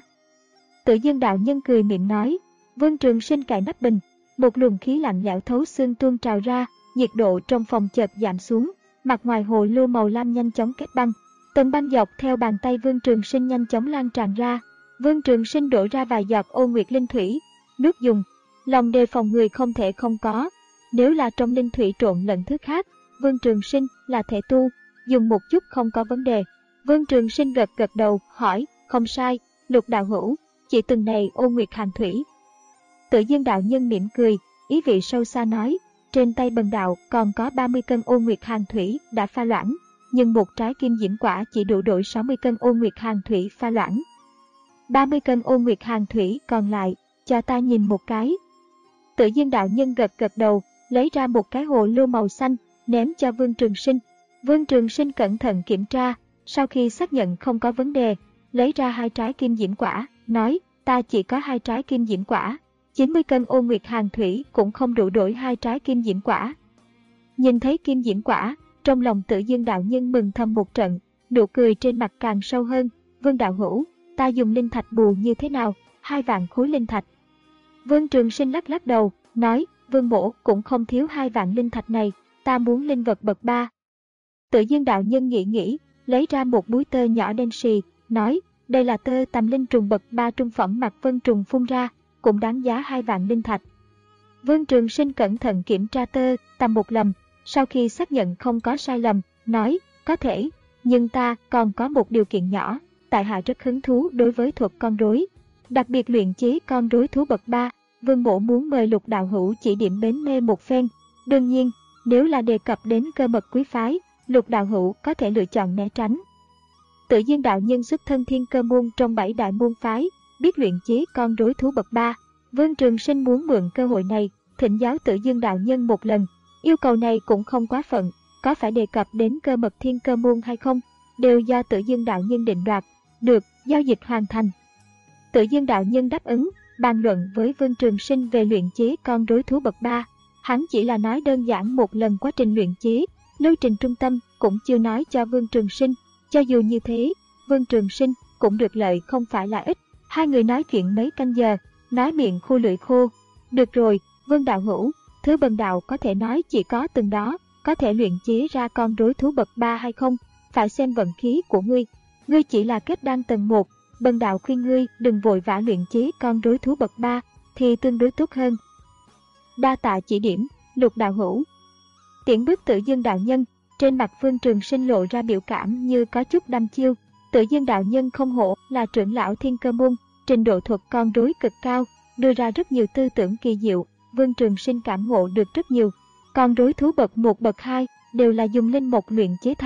Tự Dương đạo nhân cười miệng nói. Vương Trường Sinh cài nắp bình, một luồng khí lạnh lẽo thấu xương tuôn trào ra, nhiệt độ trong phòng chợt giảm xuống, mặt ngoài hồ lô màu lam nhanh chóng kết băng, tầng băng dọc theo bàn tay Vương Trường Sinh nhanh chóng lan tràn ra. Vương Trường Sinh đổ ra vài giọt Ô Nguyệt linh thủy, nước dùng, lòng đề phòng người không thể không có. Nếu là trong linh thủy trộn lẫn thứ khác, Vương Trường Sinh là thể tu, dùng một chút không có vấn đề. Vương Trường Sinh gật gật đầu, hỏi, không sai, Lục đạo hữu, chỉ từng này Ô Nguyệt Hàn Thủy. Tự Dương đạo nhân mỉm cười, ý vị sâu xa nói, trên tay bần đạo còn có ba mươi cân Ô Nguyệt Hàn Thủy đã pha loãng, nhưng một trái kim diễm quả chỉ đủ đổi sáu mươi cân Ô Nguyệt Hàn Thủy pha loãng. ba mươi cân Ô Nguyệt Hàn Thủy còn lại, cho ta nhìn một cái. Tự Dương đạo nhân gật gật đầu, lấy ra một cái hồ lô màu xanh, ném cho Vương Trường Sinh. Vương Trường Sinh cẩn thận kiểm tra, sau khi xác nhận không có vấn đề, lấy ra hai trái kim diễm quả, nói, ta chỉ có hai trái kim diễm quả, chín mươi cân Ô Nguyệt Hàn Thủy cũng không đủ đổi hai trái kim diễm quả. Nhìn thấy kim diễm quả, trong lòng Tự Dương đạo nhân mừng thầm một trận, nụ cười trên mặt càng sâu hơn. Vương đạo hữu, ta dùng linh thạch bù như thế nào? Hai vạn khối linh thạch. Vương Trường Sinh lắc lắc đầu, nói, Vương mỗ cũng không thiếu hai vạn linh thạch này, ta muốn linh vật bậc ba. Tự Dương đạo nhân nghĩ nghĩ, lấy ra một búi tơ nhỏ đen xì, nói, đây là tơ tầm linh trùng bậc ba trung phẩm Mạc Vân Trùng phun ra, cũng đáng giá hai vạn linh thạch. Vương Trường Sinh cẩn thận kiểm tra tơ tầm một lần, sau khi xác nhận không có sai lầm, nói, có thể, nhưng ta còn có một điều kiện nhỏ, tại hạ rất hứng thú đối với thuật con rối, đặc biệt luyện chế con rối thú bậc ba, Vương mỗ muốn mời Lục đạo hữu chỉ điểm bến mê một phen. Đương nhiên, nếu là đề cập đến cơ mật quý phái, Lục đạo hữu có thể lựa chọn né tránh. Tự Dương đạo nhân xuất thân Thiên Cơ môn trong bảy đại môn phái, biết luyện chế con rối thú bậc ba. Vương Trường Sinh muốn mượn cơ hội này, thỉnh giáo Tự Dương đạo nhân một lần. Yêu cầu này cũng không quá phận, có phải đề cập đến cơ mật Thiên Cơ môn hay không, đều do Tự Dương đạo nhân định đoạt. Được, giao dịch hoàn thành. Tự Dương đạo nhân đáp ứng, bàn luận với Vương Trường Sinh về luyện chế con rối thú bậc ba. Hắn chỉ là nói đơn giản một lần quá trình luyện chế, lưu trình trung tâm cũng chưa nói cho Vương Trường Sinh. Cho dù như thế, Vương Trường Sinh cũng được lợi không phải là ít. Hai người nói chuyện mấy canh giờ, nói miệng khô lưỡi khô. Được rồi, Vương đạo hữu, thứ bần đạo có thể nói chỉ có từng đó, có thể luyện chế ra con rối thú bậc ba hay không, phải xem vận khí của ngươi. Ngươi chỉ là kết đan tầng một, bần đạo khuyên ngươi đừng vội vã luyện chế con rối thú bậc ba, thì tương đối tốt hơn. Đa tạ chỉ điểm, Lục đạo hữu. Tiễn bước Tự Dương đạo nhân, trên mặt Vương Trường Sinh lộ ra biểu cảm như có chút đăm chiêu. Tự Dương đạo nhân không hổ là trưởng lão Thiên Cơ môn, trình độ thuật con rối cực cao, đưa ra rất nhiều tư tưởng kỳ diệu, Vương Trường Sinh cảm ngộ được rất nhiều. Con rối thú bậc một bậc hai đều là dùng linh mục luyện chế thành,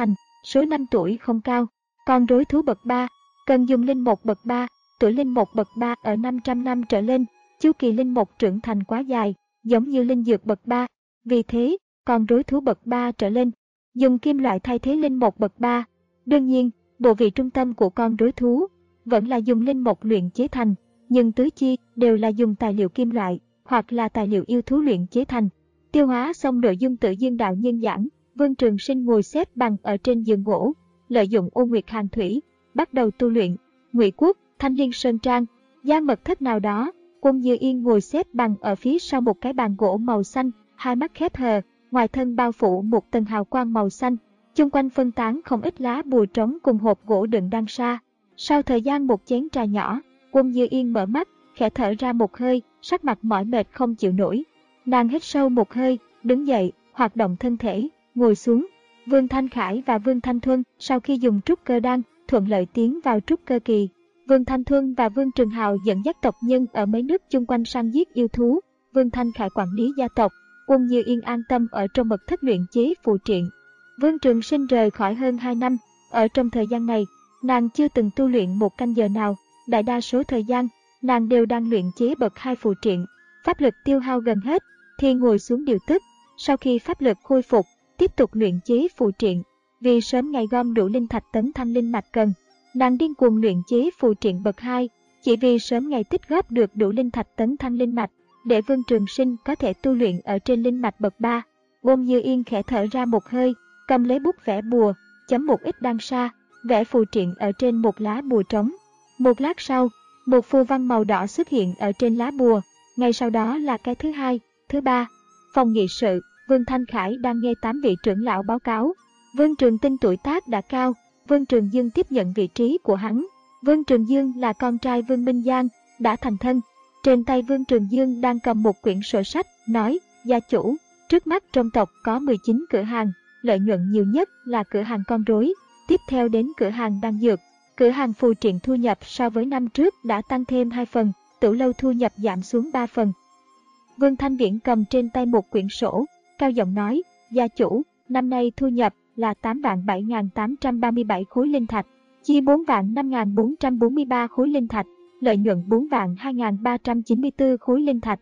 số năm tuổi không cao. Con rối thú bậc ba, cần dùng linh mục bậc ba, tuổi linh mục bậc ba ở năm trăm năm trở lên, chu kỳ linh mục trưởng thành quá dài, giống như linh dược bậc ba. Vì thế, con rối thú bậc ba trở lên, dùng kim loại thay thế linh mục bậc ba. Đương nhiên, bộ vị trung tâm của con rối thú vẫn là dùng linh mục luyện chế thành, nhưng tứ chi đều là dùng tài liệu kim loại hoặc là tài liệu yêu thú luyện chế thành. Tiêu hóa xong nội dung tự dương đạo nhân giảng, Vương Trường Sinh ngồi xếp bằng ở trên giường gỗ, lợi dụng ô nguyệt hàn thủy, bắt đầu tu luyện. Ngụy Quốc, Thanh Liên Sơn Trang, gian mật thất nào đó, Quân Như Yên ngồi xếp bằng ở phía sau một cái bàn gỗ màu xanh, hai mắt khép hờ, ngoài thân bao phủ một tầng hào quang màu xanh, chung quanh phân tán không ít lá bùa trống cùng hộp gỗ đựng đan sa. Sau thời gian một chén trà nhỏ, Quân Như Yên mở mắt, khẽ thở ra một hơi, sắc mặt mỏi mệt không chịu nổi. Nàng hít sâu một hơi, đứng dậy, hoạt động thân thể, ngồi xuống. Vương Thanh Khải và Vương Thanh Thuân sau khi dùng trúc cơ đan, thuận lợi tiến vào trúc cơ kỳ. Vương Thanh Thuân và Vương Trường Hào dẫn dắt tộc nhân ở mấy nước chung quanh săn giết yêu thú. Vương Thanh Khải quản lý gia tộc, Quân Như Yên an tâm ở trong mật thất luyện chế phù triện. Vương Trường Sinh rời khỏi hơn hai năm, ở trong thời gian này, nàng chưa từng tu luyện một canh giờ nào, đại đa số thời gian, nàng đều đang luyện chế bậc hai phù triện. Pháp lực tiêu hao gần hết, thì ngồi xuống điều tức, sau khi pháp lực khôi phục, tiếp tục luyện chế phù triện. Vì sớm ngày gom đủ linh thạch tấn thăng linh mạch cần, nàng điên cuồng luyện chế phù triện bậc hai, chỉ vì sớm ngày tích góp được đủ linh thạch tấn thăng linh mạch, để Vương Trường Sinh có thể tu luyện ở trên linh mạch bậc ba. Quân Như Yên khẽ thở ra một hơi, cầm lấy bút vẽ bùa, chấm một ít đan sa, vẽ phù triện ở trên một lá bùa trống. Một lát sau, một phù văn màu đỏ xuất hiện ở trên lá bùa, ngay sau đó là cái thứ hai, thứ ba. Phòng nghị sự, Vương Thanh Khải đang nghe tám vị trưởng lão báo cáo. Vương Trường Tinh tuổi tác đã cao, Vương Trường Dương tiếp nhận vị trí của hắn. Vương Trường Dương là con trai Vương Minh Giang, đã thành thân. Trên tay Vương Trường Dương đang cầm một quyển sổ sách, nói, gia chủ, trước mắt trong tộc có mười chín cửa hàng, lợi nhuận nhiều nhất là cửa hàng con rối, tiếp theo đến cửa hàng đan dược. Cửa hàng phù triện thu nhập so với năm trước đã tăng thêm hai phần, Tử Lâu thu nhập giảm xuống ba phần. Vương Thanh Viễn cầm trên tay một quyển sổ, cao giọng nói, gia chủ, năm nay thu nhập là tám vạn bảy nghìn tám trăm ba mươi bảy khối linh thạch, chia bốn vạn năm nghìn bốn trăm bốn mươi ba khối linh thạch, lợi nhuận bốn vạn hai nghìn ba trăm chín mươi tư khối linh thạch.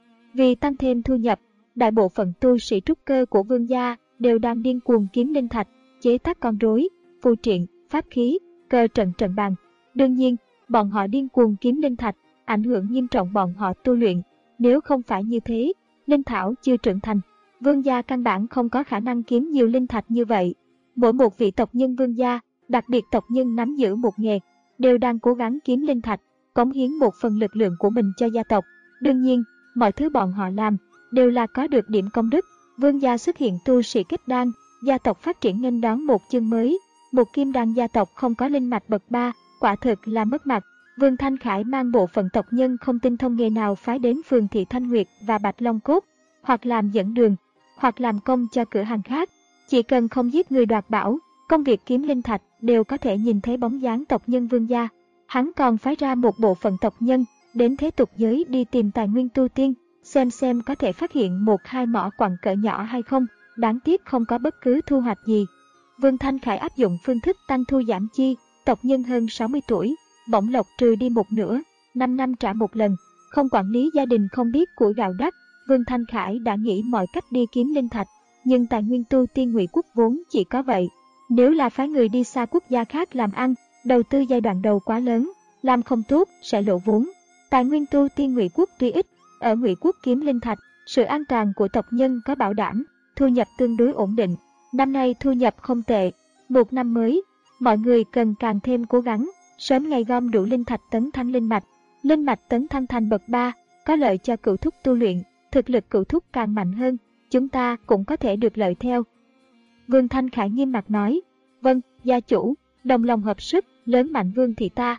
Vì tăng thêm thu nhập, đại bộ phận tu sĩ trúc cơ của Vương gia đều đang điên cuồng kiếm linh thạch, chế tác con rối, phù triện, pháp khí, cơ trận trận bàn. Đương nhiên, bọn họ điên cuồng kiếm linh thạch, ảnh hưởng nghiêm trọng bọn họ tu luyện. Nếu không phải như thế, linh thảo chưa trưởng thành, Vương gia căn bản không có khả năng kiếm nhiều linh thạch như vậy. Mỗi một vị tộc nhân Vương gia, đặc biệt tộc nhân nắm giữ một nghề, đều đang cố gắng kiếm linh thạch, cống hiến một phần lực lượng của mình cho gia tộc. Đương nhiên, mọi thứ bọn họ làm đều là có được điểm công đức. Vương gia xuất hiện tu sĩ kết đan, gia tộc phát triển nghênh đón một chương mới. Một kim đan gia tộc không có linh mạch bậc ba, quả thực là mất mặt. Vương Thanh Khải mang bộ phận tộc nhân không tinh thông nghề nào phái đến phường thị Thanh Nguyệt và Bạch Long Cốt, hoặc làm dẫn đường, hoặc làm công cho cửa hàng khác. Chỉ cần không giết người đoạt bảo, công việc kiếm linh thạch đều có thể nhìn thấy bóng dáng tộc nhân Vương gia. Hắn còn phái ra một bộ phận tộc nhân đến thế tục giới đi tìm tài nguyên tu tiên, xem xem có thể phát hiện một hai mỏ quặng cỡ nhỏ hay không. Đáng tiếc không có bất cứ thu hoạch gì. Vương Thanh Khải áp dụng phương thức tăng thu giảm chi, tộc nhân hơn sáu mươi tuổi, bổng lộc trừ đi một nửa, năm năm trả một lần, không quản lý gia đình không biết củi gạo đắt. Vương Thanh Khải đã nghĩ mọi cách đi kiếm linh thạch, nhưng tài nguyên tu tiên Ngụy Quốc vốn chỉ có vậy. Nếu là phái người đi xa quốc gia khác làm ăn, đầu tư giai đoạn đầu quá lớn, làm không tốt sẽ lộ vốn. Tài nguyên tu tiên Ngụy Quốc tuy ít, ở Ngụy Quốc kiếm linh thạch, sự an toàn của tộc nhân có bảo đảm, thu nhập tương đối ổn định. Năm nay thu nhập không tệ, một năm mới, mọi người cần càng thêm cố gắng, sớm ngày gom đủ linh thạch tấn thăng linh mạch. Linh mạch tấn thăng thành bậc ba, có lợi cho cửu thúc tu luyện, thực lực cửu thúc càng mạnh hơn, chúng ta cũng có thể được lợi theo. Vương Thanh Khải nghiêm mặt nói, vâng, gia chủ, đồng lòng hợp sức, lớn mạnh Vương thị ta.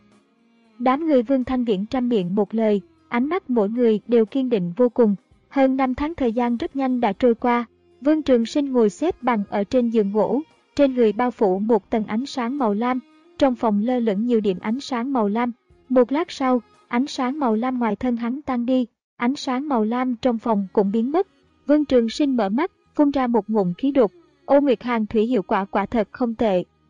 Đám người Vương Thanh Viễn trăm miệng một lời, ánh mắt mỗi người đều kiên định vô cùng. Hơn năm tháng thời gian rất nhanh đã trôi qua. Vương Trường Sinh ngồi xếp bằng ở trên giường gỗ, trên người bao phủ một tầng ánh sáng màu lam, trong phòng lơ lửng nhiều điểm ánh sáng màu lam. Một lát sau, ánh sáng màu lam ngoài thân hắn tan đi, ánh sáng màu lam trong phòng cũng biến mất. Vương Trường Sinh mở mắt, phun ra một ngụm khí độc. Ô Nguyệt Hàn thủy hiệu quả quả thật không tệ,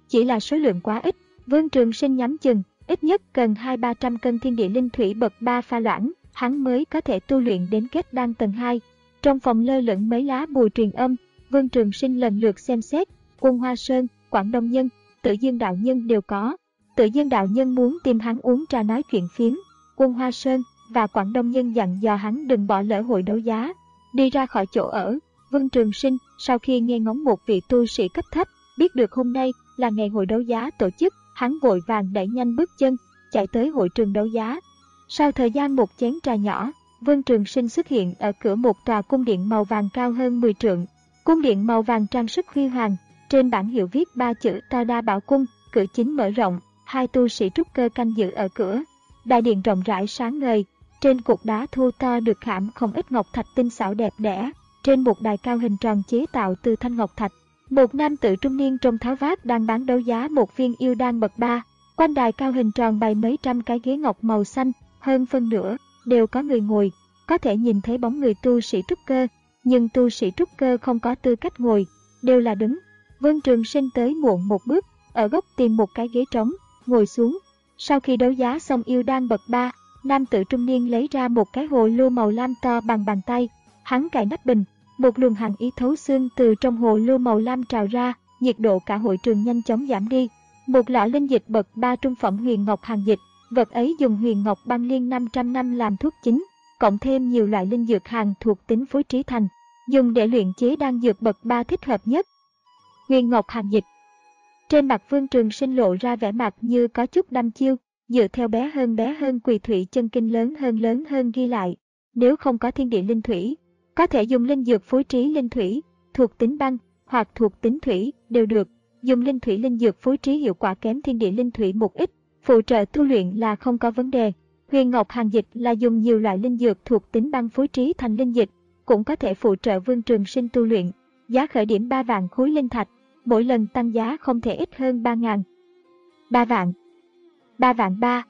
chỉ là số lượng quá ít. Vương Trường Sinh nhắm chừng, ít nhất cần hai ba trăm cân thiên địa linh thủy bậc ba pha loãng, hắn mới có thể tu luyện đến kết đan tầng hai. Trong phòng lơ lửng mấy lá bùa truyền âm, Vương Trường Sinh lần lượt xem xét, Quân Hoa Sơn, Quảng Đông Nhân, Tự Dương đạo nhân đều có. Tự Dương đạo nhân muốn tìm hắn uống trà nói chuyện phiếm. Quân Hoa Sơn và Quảng Đông Nhân dặn dò hắn đừng bỏ lỡ hội đấu giá. Đi ra khỏi chỗ ở, Vương Trường Sinh sau khi nghe ngóng một vị tu sĩ cấp thấp, biết được hôm nay là ngày hội đấu giá tổ chức, hắn vội vàng đẩy nhanh bước chân, chạy tới hội trường đấu giá. Sau thời gian một chén trà nhỏ, Vương Trường Sinh xuất hiện ở cửa một tòa cung điện màu vàng cao hơn mười trượng. Cung điện màu vàng trang sức huy hoàng, trên bảng hiệu viết ba chữ To Đa Bảo Cung, cửa chính mở rộng, hai tu sĩ trúc cơ canh giữ ở cửa. Đại điện rộng rãi sáng ngời, trên cột đá thô to được khảm không ít ngọc thạch tinh xảo đẹp đẽ. Trên một đài cao hình tròn chế tạo từ thanh ngọc thạch, một nam tử trung niên trong tháo vát đang bán đấu giá một viên yêu đan bậc ba. Quanh đài cao hình tròn bày mấy trăm cái ghế ngọc màu xanh, hơn phân nửa đều có người ngồi, có thể nhìn thấy bóng người tu sĩ trúc cơ, nhưng tu sĩ trúc cơ không có tư cách ngồi, đều là đứng. Vương Trường Sinh tới muộn một bước, ở góc tìm một cái ghế trống, ngồi xuống. Sau khi đấu giá xong yêu đan bậc ba, nam tử trung niên lấy ra một cái hồ lô màu lam to bằng bàn tay, hắn cài nắp bình, một luồng hàn ý thấu xương từ trong hồ lô màu lam trào ra, nhiệt độ cả hội trường nhanh chóng giảm đi. Một lọ linh dịch bậc ba trung phẩm huyền ngọc hàn dịch, vật ấy dùng huyền ngọc băng liên năm trăm năm làm thuốc chính, cộng thêm nhiều loại linh dược hàn thuộc tính phối trí thành, dùng để luyện chế đan dược bậc ba thích hợp nhất. Huyền ngọc hàn dịch. Trên mặt Vương Trường Sinh lộ ra vẻ mặt như có chút đăm chiêu, dựa theo bé hơn bé hơn quỳ thủy chân kinh lớn hơn lớn hơn ghi lại, nếu không có thiên địa linh thủy, có thể dùng linh dược phối trí linh thủy, thuộc tính băng hoặc thuộc tính thủy đều được. Dùng linh thủy linh dược phối trí hiệu quả kém thiên địa linh thủy một ít, phụ trợ tu luyện là không có vấn đề. Huyền ngọc hàn dịch là dùng nhiều loại linh dược thuộc tính băng phối trí thành linh dịch, cũng có thể phụ trợ Vương Trường Sinh tu luyện. Giá khởi điểm ba vạn khối linh thạch, mỗi lần tăng giá không thể ít hơn ba ngàn. ba vạn, ba vạn ba,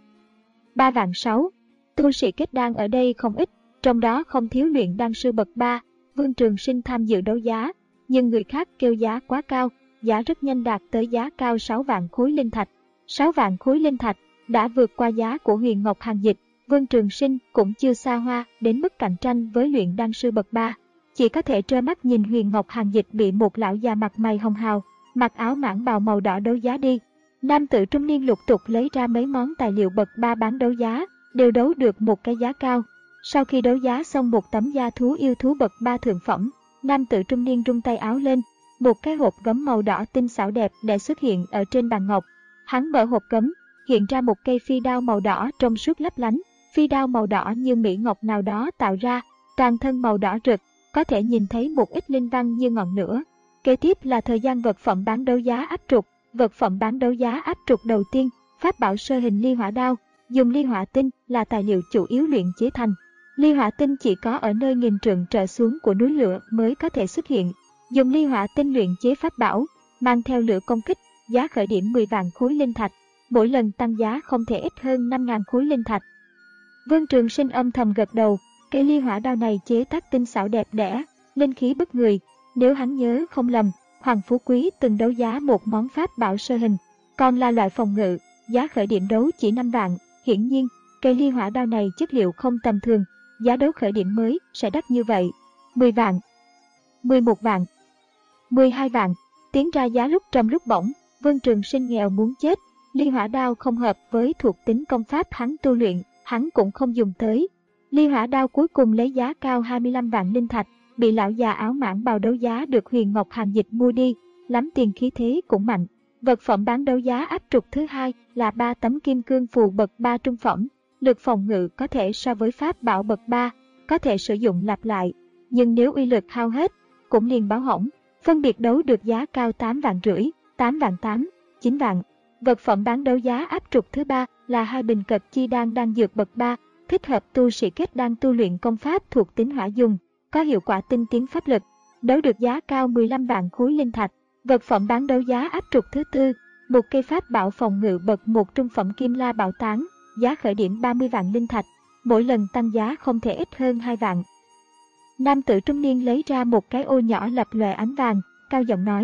ba vạn sáu. Tu sĩ kết đan ở đây không ít, trong đó không thiếu luyện đan sư bậc ba. Vương Trường Sinh tham dự đấu giá, nhưng người khác kêu giá quá cao, giá rất nhanh đạt tới giá cao sáu vạn khối linh thạch. sáu vạn khối linh thạch đã vượt qua giá của huyền ngọc hàn dịch. Vương Trường Sinh cũng chưa xa hoa đến mức cạnh tranh với luyện đan sư bậc ba, chỉ có thể trơ mắt nhìn huyền ngọc hàn dịch bị một lão già mặt mày hồng hào, mặc áo mãng bào màu đỏ đấu giá đi. Nam tử trung niên lục tục lấy ra mấy món tài liệu bậc ba bán đấu giá, đều đấu được một cái giá cao. Sau khi đấu giá xong một tấm da thú yêu thú bậc ba thượng phẩm, nam tử trung niên rung tay áo lên, một cái hộp gấm màu đỏ tinh xảo đẹp đẽ xuất hiện ở trên bàn ngọc. Hắn mở hộp gấm, hiện ra một cây phi đao màu đỏ trong suốt lấp lánh. Phi đao màu đỏ như mỹ ngọc nào đó tạo ra, toàn thân màu đỏ rực, có thể nhìn thấy một ít linh văn như ngọn lửa. Kế tiếp là thời gian vật phẩm bán đấu giá áp trục. Vật phẩm bán đấu giá áp trục đầu tiên, pháp bảo sơ hình ly hỏa đao, dùng ly hỏa tinh là tài liệu chủ yếu luyện chế thành. Ly hỏa tinh chỉ có ở nơi nghìn trượng trở xuống của núi lửa mới có thể xuất hiện. Dùng ly hỏa tinh luyện chế pháp bảo, mang theo lửa công kích, giá khởi điểm mười vạn khối linh thạch, mỗi lần tăng giá không thể ít hơn năm nghìn khối linh thạch. Vương Trường Sinh âm thầm gật đầu, cây ly hỏa đao này chế tác tinh xảo đẹp đẽ, linh khí bức người. Nếu hắn nhớ không lầm, Hoàng Phú Quý từng đấu giá một món pháp bảo sơ hình, còn là loại phòng ngự, giá khởi điểm đấu chỉ năm vạn. Hiển nhiên, cây ly hỏa đao này chất liệu không tầm thường, giá đấu khởi điểm mới sẽ đắt như vậy. mười vạn, mười một vạn, mười hai vạn, tiến ra giá lúc trầm lúc bổng. Vương Trường Sinh nghèo muốn chết, ly hỏa đao không hợp với thuộc tính công pháp hắn tu luyện, hắn cũng không dùng tới. Ly hỏa đao cuối cùng lấy giá cao hai mươi lăm vạn linh thạch, bị lão già áo mãng bào đấu giá được huyền ngọc hàn dịch mua đi, lắm tiền khí thế cũng mạnh. Vật phẩm bán đấu giá áp trục thứ hai là ba tấm kim cương phù bậc ba trung phẩm, lực phòng ngự có thể so với pháp bảo bậc ba, có thể sử dụng lặp lại, nhưng nếu uy lực hao hết, cũng liền báo hỏng. Phân biệt đấu được giá cao tám vạn rưỡi, tám vạn tám, chín vạn. Vật phẩm bán đấu giá áp trục thứ ba là hai bình cật chi đan đan dược bậc ba, thích hợp tu sĩ kết đan tu luyện công pháp thuộc tính hỏa dùng, có hiệu quả tinh tiến pháp lực, đấu được giá cao mười lăm vạn khối linh thạch. Vật phẩm bán đấu giá áp trục thứ tư, một cây pháp bảo phòng ngự bậc một trung phẩm kim la bảo tán, giá khởi điểm ba mươi vạn linh thạch, mỗi lần tăng giá không thể ít hơn hai vạn. Nam tử trung niên lấy ra một cái ô nhỏ lập lòe ánh vàng, cao giọng nói,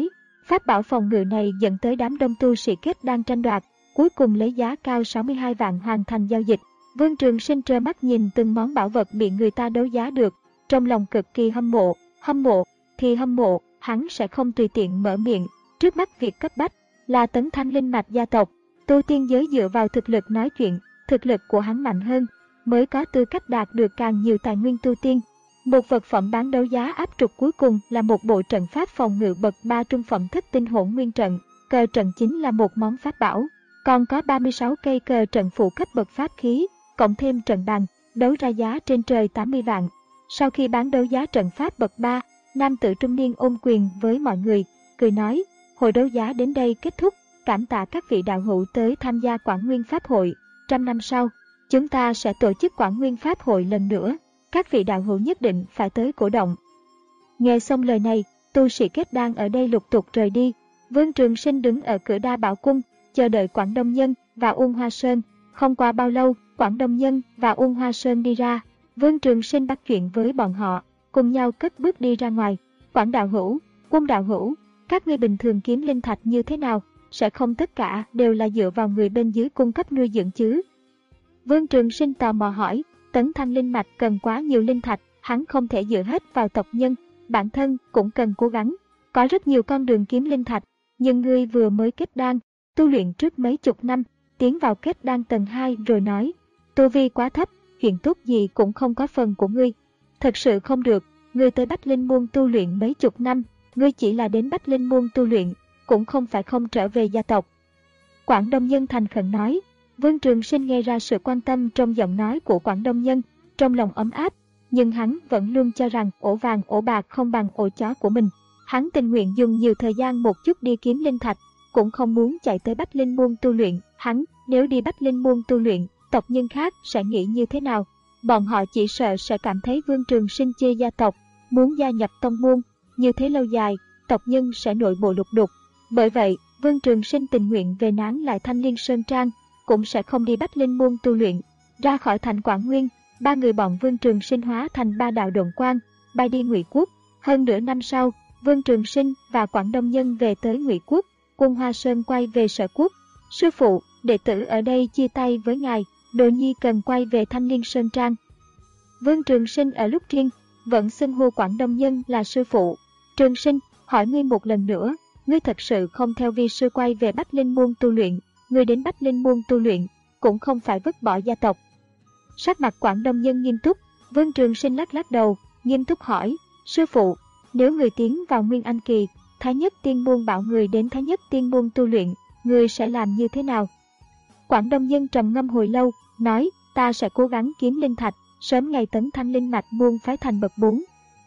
Pháp bảo phòng ngự này dẫn tới đám đông tu sĩ kết đang tranh đoạt, cuối cùng lấy giá cao sáu mươi hai vạn hoàn thành giao dịch. Vương Trường Sinh trơ mắt nhìn từng món bảo vật bị người ta đấu giá được, trong lòng cực kỳ hâm mộ. Hâm mộ thì hâm mộ, hắn sẽ không tùy tiện mở miệng. Trước mắt việc cấp bách là tấn thăng linh mạch gia tộc. Tu tiên giới dựa vào thực lực nói chuyện, thực lực của hắn mạnh hơn mới có tư cách đạt được càng nhiều tài nguyên tu tiên. Một vật phẩm bán đấu giá áp trục cuối cùng là một bộ trận pháp phòng ngự bậc ba trung phẩm thất tinh hỗn nguyên trận. Cờ trận chính là một món pháp bảo, còn có ba mươi sáu cây cờ trận phụ cấp bậc pháp khí, cộng thêm trận bàn, đấu ra giá trên trời tám mươi vạn. Sau khi bán đấu giá trận pháp bậc ba, nam tử trung niên ôm quyền với mọi người, cười nói, hội đấu giá đến đây kết thúc, cảm tạ các vị đạo hữu tới tham gia Quảng Nguyên Pháp hội. Trăm năm sau, chúng ta sẽ tổ chức Quảng Nguyên Pháp hội lần nữa, các vị đạo hữu nhất định phải tới cổ động. Nghe xong lời này, tu sĩ kết đan ở đây lục tục rời đi. Vương Trường Sinh đứng ở cửa Đa Bảo Cung, chờ đợi Quảng Đông Nhân và Uông Hoa Sơn. Không qua bao lâu, Quảng Đông Nhân và Uông Hoa Sơn đi ra. Vương Trường Sinh bắt chuyện với bọn họ, cùng nhau cất bước đi ra ngoài. Quảng đạo hữu, Quân đạo hữu, các ngươi bình thường kiếm linh thạch như thế nào? Sẽ không tất cả đều là dựa vào người bên dưới cung cấp nuôi dưỡng chứ? Vương Trường Sinh tò mò hỏi. Tấn thăng linh mạch cần quá nhiều linh thạch, hắn không thể dựa hết vào tộc nhân, bản thân cũng cần cố gắng. Có rất nhiều con đường kiếm linh thạch, nhưng ngươi vừa mới kết đan, tu luyện trước mấy chục năm, tiến vào kết đan tầng hai rồi nói, tu vi quá thấp, chuyện tốt gì cũng không có phần của ngươi. Thật sự không được, ngươi tới Bách Linh Môn tu luyện mấy chục năm, ngươi chỉ là đến Bách Linh Môn tu luyện, cũng không phải không trở về gia tộc. Quảng Đông Nhân thành khẩn nói. Vương Trường Sinh nghe ra sự quan tâm trong giọng nói của Quảng Đông Nhân, trong lòng ấm áp, nhưng hắn vẫn luôn cho rằng ổ vàng ổ bạc không bằng ổ chó của mình. Hắn tình nguyện dùng nhiều thời gian một chút đi kiếm linh thạch, cũng không muốn chạy tới Bách Linh Môn tu luyện. Hắn, nếu đi Bách Linh Môn tu luyện, tộc nhân khác sẽ nghĩ như thế nào? Bọn họ chỉ sợ sẽ cảm thấy Vương Trường Sinh chê gia tộc, muốn gia nhập tông môn, như thế lâu dài, tộc nhân sẽ nội bộ lục đục. Bởi vậy, Vương Trường Sinh tình nguyện về nán lại Thanh Liên Sơn Trang, cũng sẽ không đi Bách Linh Môn tu luyện. Ra khỏi thành Quảng Nguyên, ba người bọn Vương Trường Sinh hóa thành ba đạo độn quang, bay đi Ngụy Quốc. Hơn nửa năm sau, Vương Trường Sinh và Quảng Đông Nhân về tới Ngụy Quốc, Quân Hoa Sơn quay về Sở Quốc. Sư phụ, đệ tử ở đây chia tay với ngài, Đồ Nhi cần quay về Thanh Liên Sơn Trang. Vương Trường Sinh ở lúc riêng vẫn xưng hô Quảng Đông Nhân là sư phụ. Trường Sinh, hỏi ngươi một lần nữa, ngươi thật sự không theo vi sư quay về Bách Linh Môn tu luyện? Ngươi đến Bách Linh Môn tu luyện, cũng không phải vứt bỏ gia tộc. Sắc mặt Quảng Đông Nhân nghiêm túc, Vương Trường Sinh lắc lắc đầu, nghiêm túc hỏi, sư phụ, nếu người tiến vào Nguyên Anh Kỳ, Thái Nhất Tiên Môn bảo người đến Thái Nhất Tiên Môn tu luyện, người sẽ làm như thế nào? Quảng Đông Nhân trầm ngâm hồi lâu, nói, ta sẽ cố gắng kiếm linh thạch, sớm ngày tấn thăng linh mạch môn phái thành bậc bốn.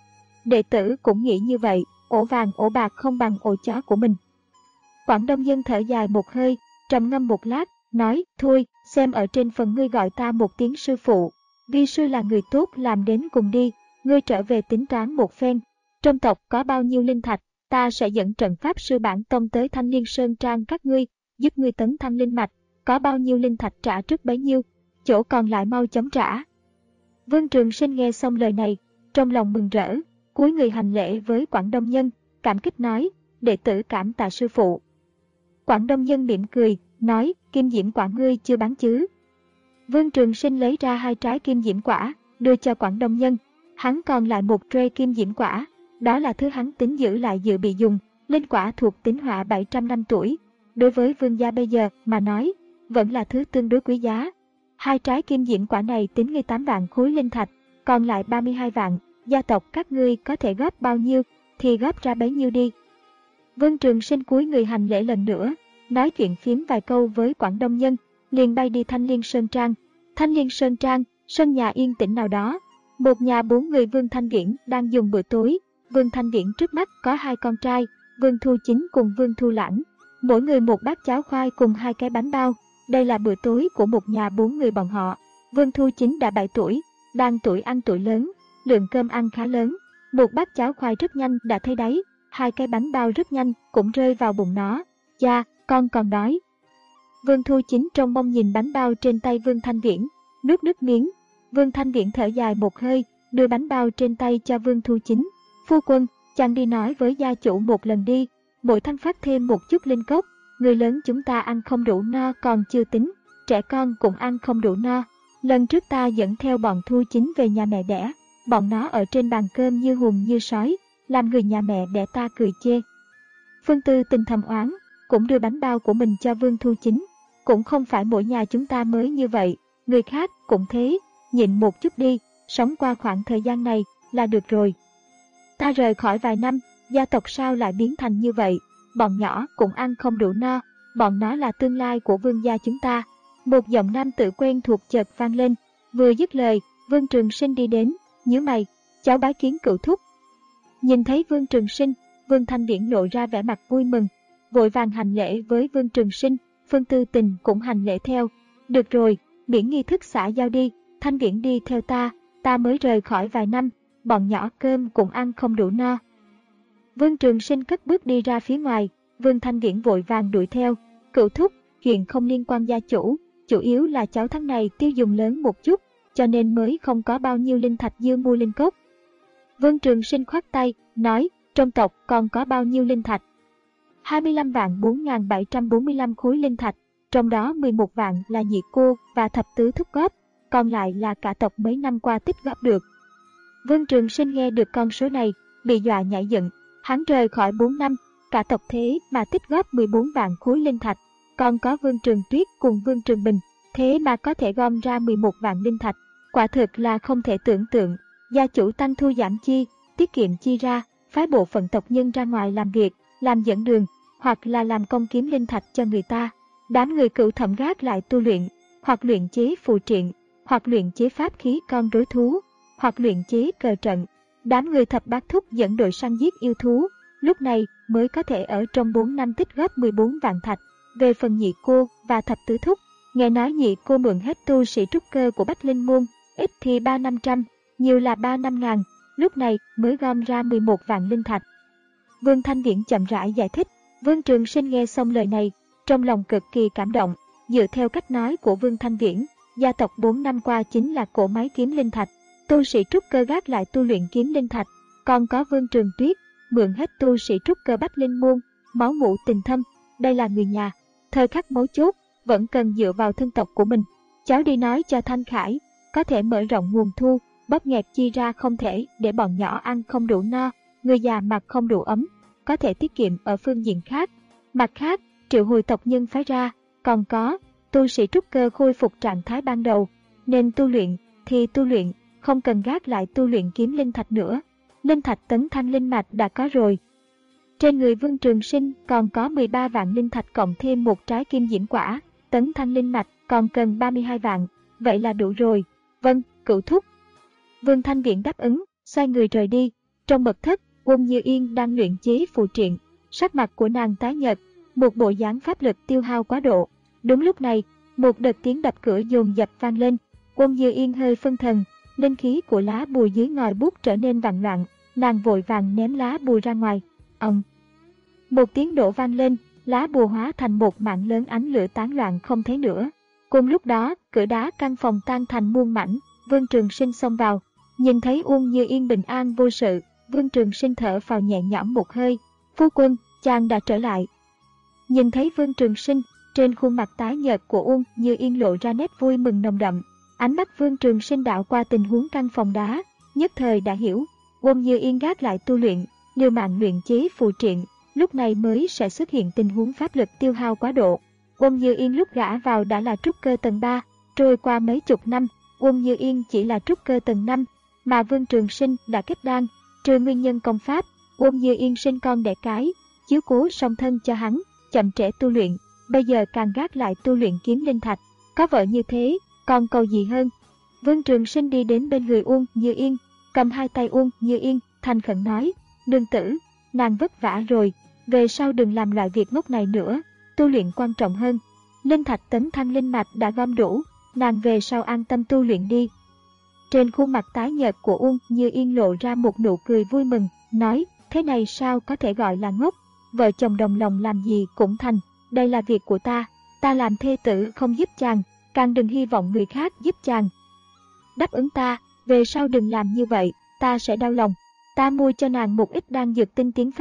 Đệ tử cũng nghĩ như vậy, ổ vàng ổ bạc không bằng ổ chó của mình. Quảng Đông Nhân thở dài một hơi, trầm ngâm một lát, nói, thôi, xem ở trên phần ngươi gọi ta một tiếng sư phụ. Vi sư là người tốt, làm đến cùng đi, ngươi trở về tính toán một phen. Trong tộc có bao nhiêu linh thạch, ta sẽ dẫn trận pháp sư bản tông tới Thanh Liên Sơn Trang các ngươi, giúp ngươi tấn thăng linh mạch, có bao nhiêu linh thạch trả trước bấy nhiêu, chỗ còn lại mau chóng trả. Vương Trường Sinh nghe xong lời này, trong lòng mừng rỡ, cúi người hành lễ với Quảng Đông Nhân, cảm kích nói, đệ tử cảm tạ sư phụ. Quảng Đông Nhân mỉm cười, nói, kim diễm quả ngươi chưa bán chứ? Vương Trường Sinh lấy ra hai trái kim diễm quả, đưa cho Quảng Đông Nhân. Hắn còn lại một tray kim diễm quả, đó là thứ hắn tính giữ lại dự bị dùng. Linh quả thuộc tính hỏa bảy trăm năm tuổi, đối với vương gia bây giờ mà nói, vẫn là thứ tương đối quý giá. Hai trái kim diễm quả này tính ngươi tám vạn khối linh thạch, còn lại ba mươi hai vạn, gia tộc các ngươi có thể góp bao nhiêu thì góp ra bấy nhiêu đi. Vương Trường Sinh cúi người hành lễ lần nữa, nói chuyện phiếm vài câu với Quảng Đông Nhân, liền bay đi Thanh Liên Sơn Trang. Thanh Liên Sơn Trang, sân nhà yên tĩnh nào đó, một nhà bốn người Vương Thanh Viễn đang dùng bữa tối. Vương Thanh Viễn trước mắt có hai con trai, Vương Thu Chính cùng Vương Thu Lãng, mỗi người một bát cháo khoai cùng hai cái bánh bao. Đây là bữa tối của một nhà bốn người bọn họ. Vương Thu Chính đã bảy tuổi, đang tuổi ăn tuổi lớn, lượng cơm ăn khá lớn, một bát cháo khoai rất nhanh đã thấy đáy, hai cái bánh bao rất nhanh cũng rơi vào bụng nó. Cha, con còn đói. Vương Thu Chính trông mong nhìn bánh bao trên tay Vương Thanh Viễn, nuốt nước miếng. Vương Thanh Viễn thở dài một hơi, đưa bánh bao trên tay cho Vương Thu Chính. Phu quân, chàng đi nói với gia chủ một lần đi, mỗi tháng phát thêm một chút linh cốc. Người lớn chúng ta ăn không đủ no còn chưa tính, trẻ con cũng ăn không đủ no. Lần trước ta dẫn theo bọn Thu Chính về nhà mẹ đẻ, bọn nó ở trên bàn cơm như hùm như sói, làm người nhà mẹ đẻ ta cười chê. Phương Tư Tình thầm oán, cũng đưa bánh bao của mình cho Vương Thu Chính. Cũng không phải mỗi nhà chúng ta mới như vậy, người khác cũng thế, nhịn một chút đi, sống qua khoảng thời gian này là được rồi. Ta rời khỏi vài năm, gia tộc sao lại biến thành như vậy, bọn nhỏ cũng ăn không đủ no, bọn nó là tương lai của vương gia chúng ta. Một giọng nam tự quen thuộc chợt vang lên, vừa dứt lời, Vương Trường Sinh đi đến, nhíu mày, cháu bái kiến cửu thúc. Nhìn thấy Vương Trường Sinh, Vương Thanh Viễn lộ ra vẻ mặt vui mừng, vội vàng hành lễ với Vương Trường Sinh. Phương Tư Tình cũng hành lễ theo. Được rồi, miễn nghi thức xã giao đi, Thanh Viễn đi theo ta, ta mới rời khỏi vài năm, bọn nhỏ cơm cũng ăn không đủ no. Vương Trường Sinh cất bước đi ra phía ngoài, Vương Thanh Viễn vội vàng đuổi theo. Cửu thúc, chuyện không liên quan gia chủ, chủ yếu là cháu tháng này tiêu dùng lớn một chút, cho nên mới không có bao nhiêu linh thạch dư mua linh cốc. Vương Trường Sinh khoát tay, nói, trong tộc còn có bao nhiêu linh thạch? hai mươi lăm vạn bốn nghìn bảy trăm bốn mươi lăm khối linh thạch, trong đó mười một vạn là nhị cô và thập tứ thúc góp, còn lại là cả tộc mấy năm qua tích góp được. Vương Trường Sinh nghe được con số này, bị dọa nhảy dựng, hắn rời khỏi bốn năm, cả tộc thế mà tích góp mười bốn vạn khối linh thạch, còn có Vương Trường Tuyết cùng Vương Trường Bình, thế mà có thể gom ra mười một vạn linh thạch, quả thực là không thể tưởng tượng. Gia chủ tăng thu giảm chi, tiết kiệm chi ra, phái bộ phận tộc nhân ra ngoài làm việc, làm dẫn đường, hoặc là làm công kiếm linh thạch cho người ta. Đám người cựu thẩm gác lại tu luyện, hoặc luyện chế phù triện, hoặc luyện chế pháp khí con rối thú, hoặc luyện chế cờ trận. Đám người thập bát thúc dẫn đội săn giết yêu thú, lúc này mới có thể ở trong bốn năm tích góp mười bốn vạn thạch. Về phần nhị cô và thập tứ thúc, nghe nói nhị cô mượn hết tu sĩ trúc cơ của Bách Linh Môn, ít thì ba năm trăm, nhiều là ba năm ngàn, lúc này mới gom ra mười một vạn linh thạch. Vương Thanh Viễn chậm rãi giải thích. Vương Trường Sinh nghe xong lời này, trong lòng cực kỳ cảm động. Dựa theo cách nói của Vương Thanh Viễn, gia tộc bốn năm qua chính là cỗ máy kiếm linh thạch, tu sĩ trúc cơ gác lại tu luyện kiếm linh thạch, còn có Vương Trường Tuyết mượn hết tu sĩ trúc cơ Bách Linh Môn, máu mủ tình thâm, đây là người nhà. Thời khắc mấu chốt vẫn cần dựa vào thân tộc của mình. Cháu đi nói cho Thanh Khải, có thể mở rộng nguồn thu, bóp nghẹt chi ra, không thể để bọn nhỏ ăn không đủ no, người già mặc không đủ ấm, có thể tiết kiệm ở phương diện khác. Mặt khác, triệu hồi tộc nhân phái ra, còn có tu sĩ trúc cơ khôi phục trạng thái ban đầu, nên tu luyện thì tu luyện, không cần gác lại tu luyện kiếm linh thạch nữa. Linh thạch tấn thăng linh mạch đã có rồi. Trên người Vương Trường Sinh còn có mười ba vạn linh thạch cộng thêm một trái kim diễm quả, tấn thăng linh mạch còn cần ba mươi hai vạn, vậy là đủ rồi. Vâng, cửu thúc. Vương Thanh Viễn đáp ứng, xoay người rời đi. Trong mật thất, Uông Như Yên đang luyện chế phù triện, sắc mặt của nàng tái nhợt, một bộ dáng pháp lực tiêu hao quá độ. Đúng lúc này, một đợt tiếng đập cửa dồn dập vang lên. Uông Như Yên hơi phân thần, linh khí của lá bùa dưới ngòi bút trở nên vặn loạn, nàng vội vàng ném lá bùa ra ngoài. Ầm, một tiếng nổ vang lên, lá bùa hóa thành một mảng lớn ánh lửa tán loạn không thấy nữa. Cùng lúc đó, cửa đá căn phòng tan thành muôn mảnh. Vương Trường Sinh xông vào, nhìn thấy Uông Như Yên bình an vô sự, Vương Trường Sinh thở phào nhẹ nhõm một hơi. Phu quân, chàng đã trở lại. Nhìn thấy Vương Trường Sinh, trên khuôn mặt tái nhợt của Uông Như Yên lộ ra nét vui mừng nồng đậm. Ánh mắt Vương Trường Sinh đảo qua tình huống căn phòng đá, nhất thời đã hiểu. Uông Như Yên gác lại tu luyện, liều mạng luyện chế phù triện, lúc này mới sẽ xuất hiện tình huống pháp lực tiêu hao quá độ. Uông Như Yên lúc gã vào đã là trúc cơ tầng ba, trôi qua mấy chục năm, Uông Như Yên chỉ là trúc cơ tầng năm, mà Vương Trường Sinh đã kết đan, trừ nguyên nhân công pháp, Uông Như Yên sinh con đẻ cái, chiếu cố song thân cho hắn, chậm trễ tu luyện, bây giờ càng gác lại tu luyện kiếm linh thạch, có vợ như thế, còn cầu gì hơn. Vương Trường Sinh đi đến bên người Uông Như Yên, cầm hai tay Uông Như Yên, thành khẩn nói, nương tử, nàng vất vả rồi, về sau đừng làm loại việc ngốc này nữa, tu luyện quan trọng hơn. Linh thạch tấn thăng linh mạch đã gom đủ, nàng về sau an tâm tu luyện đi. Trên khuôn mặt tái nhợt của Uông Như Yên lộ ra một nụ cười vui mừng, nói, thế này sao có thể gọi là ngốc, vợ chồng đồng lòng làm gì cũng thành, đây là việc của ta, ta làm thê tử không giúp chàng, càng đừng hy vọng người khác giúp chàng. Đáp ứng ta, về sau đừng làm như vậy, ta sẽ đau lòng. Ta mua cho nàng một ít đan dược tinh tiến pháp lực,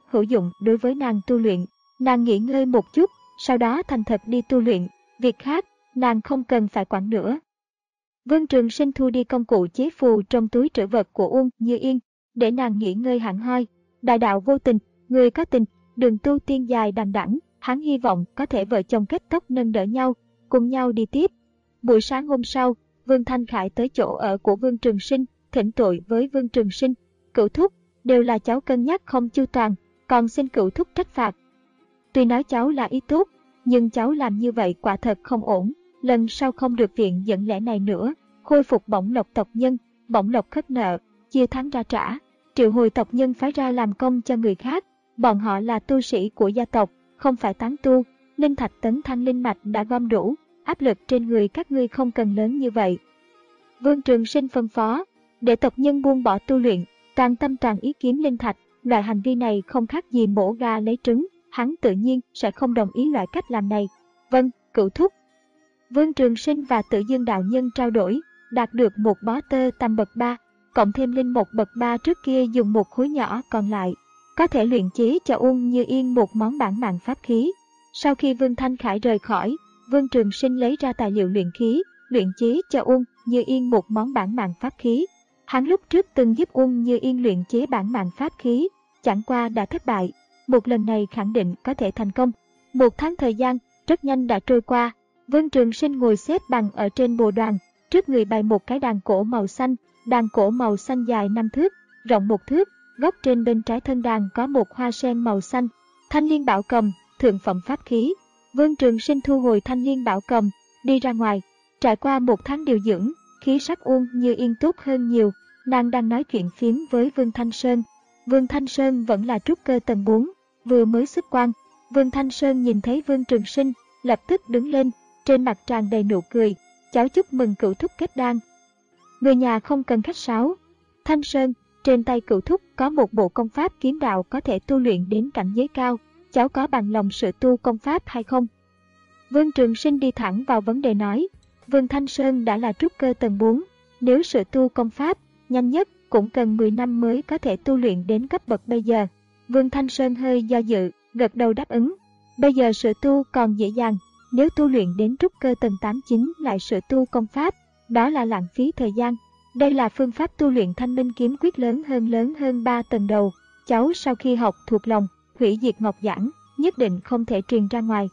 hữu dụng đối với nàng tu luyện. Nàng nghỉ ngơi một chút, sau đó thành thật đi tu luyện, việc khác, nàng không cần phải quản nữa. Vương Trường Sinh thu đi công cụ chế phù trong túi trữ vật của Uông Như Yên, để nàng nghỉ ngơi hẳn hoi. Đại đạo vô tình, người có tình, đường tu tiên dài đằng đẵng, hắn hy vọng có thể vợ chồng kết tóc nâng đỡ nhau, cùng nhau đi tiếp. Buổi sáng hôm sau, Vương Thanh Khải tới chỗ ở của Vương Trường Sinh, thỉnh tội với Vương Trường Sinh. Cửu thúc, đều là cháu cân nhắc không chu toàn, còn xin cửu thúc trách phạt. Tuy nói cháu là ý tốt, nhưng cháu làm như vậy quả thật không ổn, lần sau không được viện dẫn lẽ này nữa. Khôi phục bổng lộc tộc nhân, bổng lộc khất nợ, chia tháng ra trả, triệu hồi tộc nhân phái ra làm công cho người khác. Bọn họ là tu sĩ của gia tộc, không phải tán tu. Linh thạch tấn thăng linh mạch đã gom đủ, áp lực trên người các ngươi không cần lớn như vậy. Vương Trường Sinh phân phó, để tộc nhân buông bỏ tu luyện, toàn tâm toàn ý kiếm linh thạch. Loại hành vi này không khác gì mổ gà lấy trứng, hắn tự nhiên sẽ không đồng ý loại cách làm này. Vâng, cửu thúc. Vương Trường Sinh và Tử Dương đạo nhân trao đổi, đạt được một bó tơ tầm bậc ba, cộng thêm linh một bậc ba trước kia dùng một khối nhỏ còn lại, có thể luyện chế cho Uông Như Yên một món bản mạng pháp khí. Sau khi Vương Thanh Khải rời khỏi, Vương Trường Sinh lấy ra tài liệu luyện khí, luyện chế cho Uông Như Yên một món bản mạng pháp khí. Hắn lúc trước từng giúp Uông Như Yên luyện chế bản mạng pháp khí, chẳng qua đã thất bại. Một lần này khẳng định có thể thành công. Một tháng thời gian rất nhanh đã trôi qua. Vương Trường Sinh ngồi xếp bằng ở trên bồ đoàn, trước người bày một cái đàn cổ màu xanh. Đàn cổ màu xanh dài năm thước, rộng một thước, góc trên bên trái thân đàn có một hoa sen màu xanh. Thanh liên bảo cầm, thượng phẩm pháp khí. Vương Trường Sinh thu hồi thanh liên bảo cầm, đi ra ngoài. Trải qua một tháng điều dưỡng, khí sắc Uông Như Yên tốt hơn nhiều. Nàng đang nói chuyện phiếm với Vương Thanh Sơn. Vương Thanh Sơn vẫn là trúc cơ tầng bốn, vừa mới xuất quan. Vương Thanh Sơn nhìn thấy Vương Trường Sinh, lập tức đứng lên, trên mặt tràn đầy nụ cười. Cháu chúc mừng cửu thúc kết đan. Người nhà không cần khách sáo. Thanh Sơn, trên tay cửu thúc có một bộ công pháp kiếm đạo có thể tu luyện đến cảnh giới cao. Cháu có bằng lòng sự tu công pháp hay không? Vương Trường Sinh đi thẳng vào vấn đề nói. Vương Thanh Sơn đã là trúc cơ tầng bốn. Nếu sự tu công pháp, nhanh nhất cũng cần mười năm mới có thể tu luyện đến cấp bậc bây giờ. Vương Thanh Sơn hơi do dự, gật đầu đáp ứng. Bây giờ sự tu còn dễ dàng. Nếu tu luyện đến trúc cơ tầng tám chín lại sự tu công pháp, đó là lãng phí thời gian. Đây là phương pháp tu luyện Thanh Minh kiếm quyết lớn hơn lớn hơn ba tầng đầu. Cháu sau khi học thuộc lòng, hủy diệt ngọc giản, nhất định không thể truyền ra ngoài.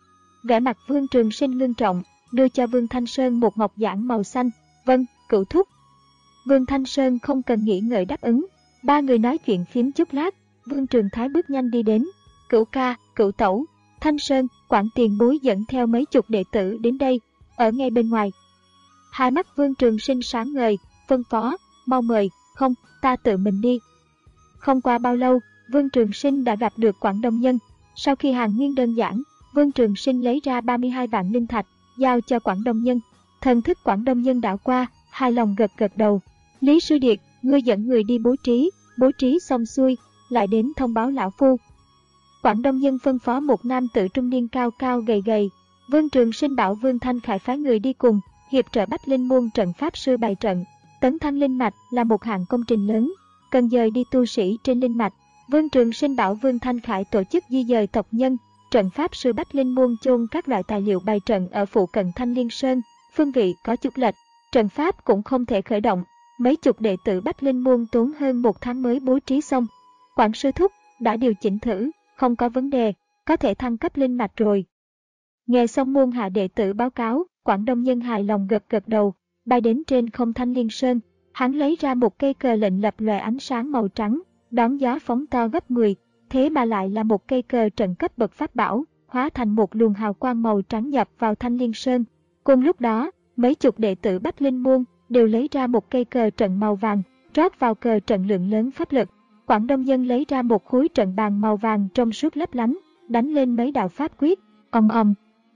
Vẻ mặt Vương Trường Sinh ngưng trọng, đưa cho Vương Thanh Sơn một ngọc giản màu xanh. Vâng, cửu thúc. Vương Thanh Sơn không cần nghĩ ngợi đáp ứng. Ba người nói chuyện phím chút lát, Vương Trường Thái bước nhanh đi đến. Cửu ca, cửu tẩu, Thanh Sơn, Quản tiền bối dẫn theo mấy chục đệ tử đến đây, ở ngay bên ngoài. Hai mắt Vương Trường Sinh sáng ngời, phân phó, mau mời. Không, ta tự mình đi. Không qua bao lâu, Vương Trường Sinh đã gặp được Quảng Đông Nhân. Sau khi hàng nguyên đơn giản, Vương Trường Sinh lấy ra ba mươi hai vạn linh thạch, giao cho Quảng Đông Nhân. Thần thức Quảng Đông Nhân đảo qua, hài lòng gật gật đầu. Lý Sư Điệt, ngươi dẫn người đi bố trí, bố trí xong xuôi, lại đến thông báo lão phu. Quảng Đông Nhân phân phó một nam tử trung niên cao cao gầy gầy. Vương Trường Sinh bảo Vương Thanh Khải phái người đi cùng, hiệp trợ Bách Linh môn trận pháp sư bày trận. Tấn thăng linh mạch là một hạng công trình lớn, cần dời đi tu sĩ trên linh mạch. Vương Trường Sinh bảo Vương Thanh Khải tổ chức di dời tộc nhân, trận pháp sư Bách Linh môn chôn các loại tài liệu bày trận ở phụ cận Thanh Liên Sơn. Phương vị có chút lệch, trận pháp cũng không thể khởi động. Mấy chục đệ tử Bách Linh môn tốn hơn một tháng mới bố trí xong. Quảng sư thúc đã điều chỉnh thử, không có vấn đề, có thể thăng cấp linh mạch rồi. Nghe xong môn hạ đệ tử báo cáo, Quảng Đông Nhân hài lòng gật gật đầu, bay đến trên không Thanh Liên Sơn. Hắn lấy ra một cây cờ lệnh lập lòe ánh sáng màu trắng, đón gió phóng to gấp mười, thế mà lại là một cây cờ trận cấp bậc pháp bảo, hóa thành một luồng hào quang màu trắng nhập vào Thanh Liên Sơn. Cùng lúc đó, mấy chục đệ tử Bách Linh môn đều lấy ra một cây cờ trận màu vàng, rót vào cờ trận lượng lớn pháp lực. Quảng Đông Dân lấy ra một khối trận bàn màu vàng trong suốt lấp lánh, đánh lên mấy đạo pháp quyết, ầm ầm.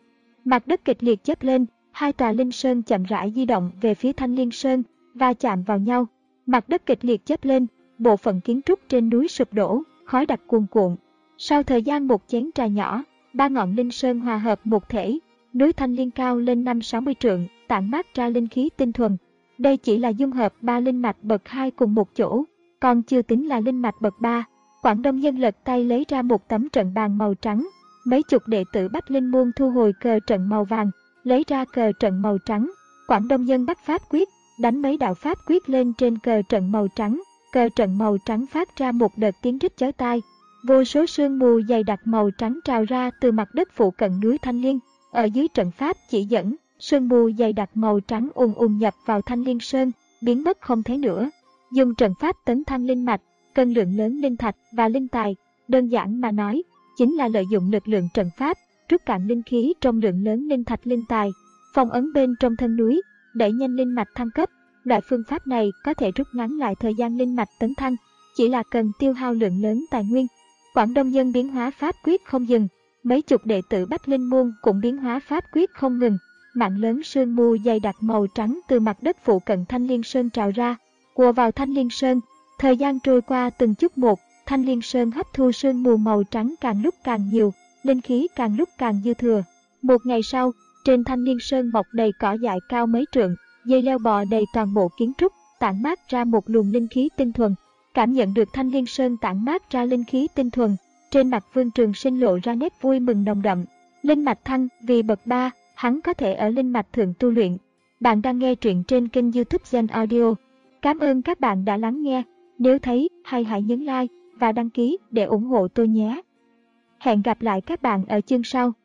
Mặt đất kịch liệt chớp lên, hai tòa linh sơn chậm rãi di động về phía Thanh Liên Sơn, va chạm vào nhau. Mặt đất kịch liệt chớp lên, bộ phận kiến trúc trên núi sụp đổ, khói đặc cuồn cuộn. Sau thời gian một chén trà nhỏ, ba ngọn linh sơn hòa hợp một thể, núi Thanh Liên cao lên năm sáu mươi trượng, tản mát ra linh khí tinh thuần. Đây chỉ là dung hợp ba linh mạch bậc hai cùng một chỗ, còn chưa tính là linh mạch bậc ba. Quảng Đông Nhân lật tay lấy ra một tấm trận bàn màu trắng. Mấy chục đệ tử Bách Linh Môn thu hồi cờ trận màu vàng, lấy ra cờ trận màu trắng. Quảng Đông Nhân bắt pháp quyết, đánh mấy đạo pháp quyết lên trên cờ trận màu trắng. Cờ trận màu trắng phát ra một đợt tiếng rít chói tai. Vô số sương mù dày đặc màu trắng trào ra từ mặt đất phụ cận núi Thanh Liên. Ở dưới trận pháp chỉ dẫn, sương mù dày đặc màu trắng ùn ùn nhập vào Thanh Liên Sơn, biến mất không thấy nữa. Dùng trận pháp tấn thăng linh mạch, cần lượng lớn linh thạch và linh tài, đơn giản mà nói, chính là lợi dụng lực lượng trận pháp, rút cạn linh khí trong lượng lớn linh thạch linh tài, phong ấn bên trong thân núi, đẩy nhanh linh mạch thăng cấp. Loại phương pháp này có thể rút ngắn lại thời gian linh mạch tấn thăng, chỉ là cần tiêu hao lượng lớn tài nguyên. Quảng Đông Nhân biến hóa pháp quyết không dừng, mấy chục đệ tử Bách Linh Môn cũng biến hóa pháp quyết không ngừng. Mạng lớn sương mù dày đặc màu trắng từ mặt đất phụ cận Thanh Liên Sơn trào ra, ùa vào Thanh Liên Sơn. Thời gian trôi qua từng chút một, Thanh Liên Sơn hấp thu sương mù màu trắng càng lúc càng nhiều, linh khí càng lúc càng dư thừa. Một ngày sau, trên Thanh Liên Sơn mọc đầy cỏ dại cao mấy trượng, dây leo bò đầy toàn bộ kiến trúc, tản mát ra một luồng linh khí tinh thuần. Cảm nhận được Thanh Liên Sơn tản mát ra linh khí tinh thuần, trên mặt Vương Trường Sinh lộ ra nét vui mừng nồng đậm. Linh mạch thăng vì bậc ba, hắn có thể ở linh mạch thượng tu luyện. Bạn đang nghe truyện trên kênh YouTube Gen Audio. Cảm ơn các bạn đã lắng nghe. Nếu thấy hay hãy nhấn like và đăng ký để ủng hộ tôi nhé. Hẹn gặp lại các bạn ở chương sau.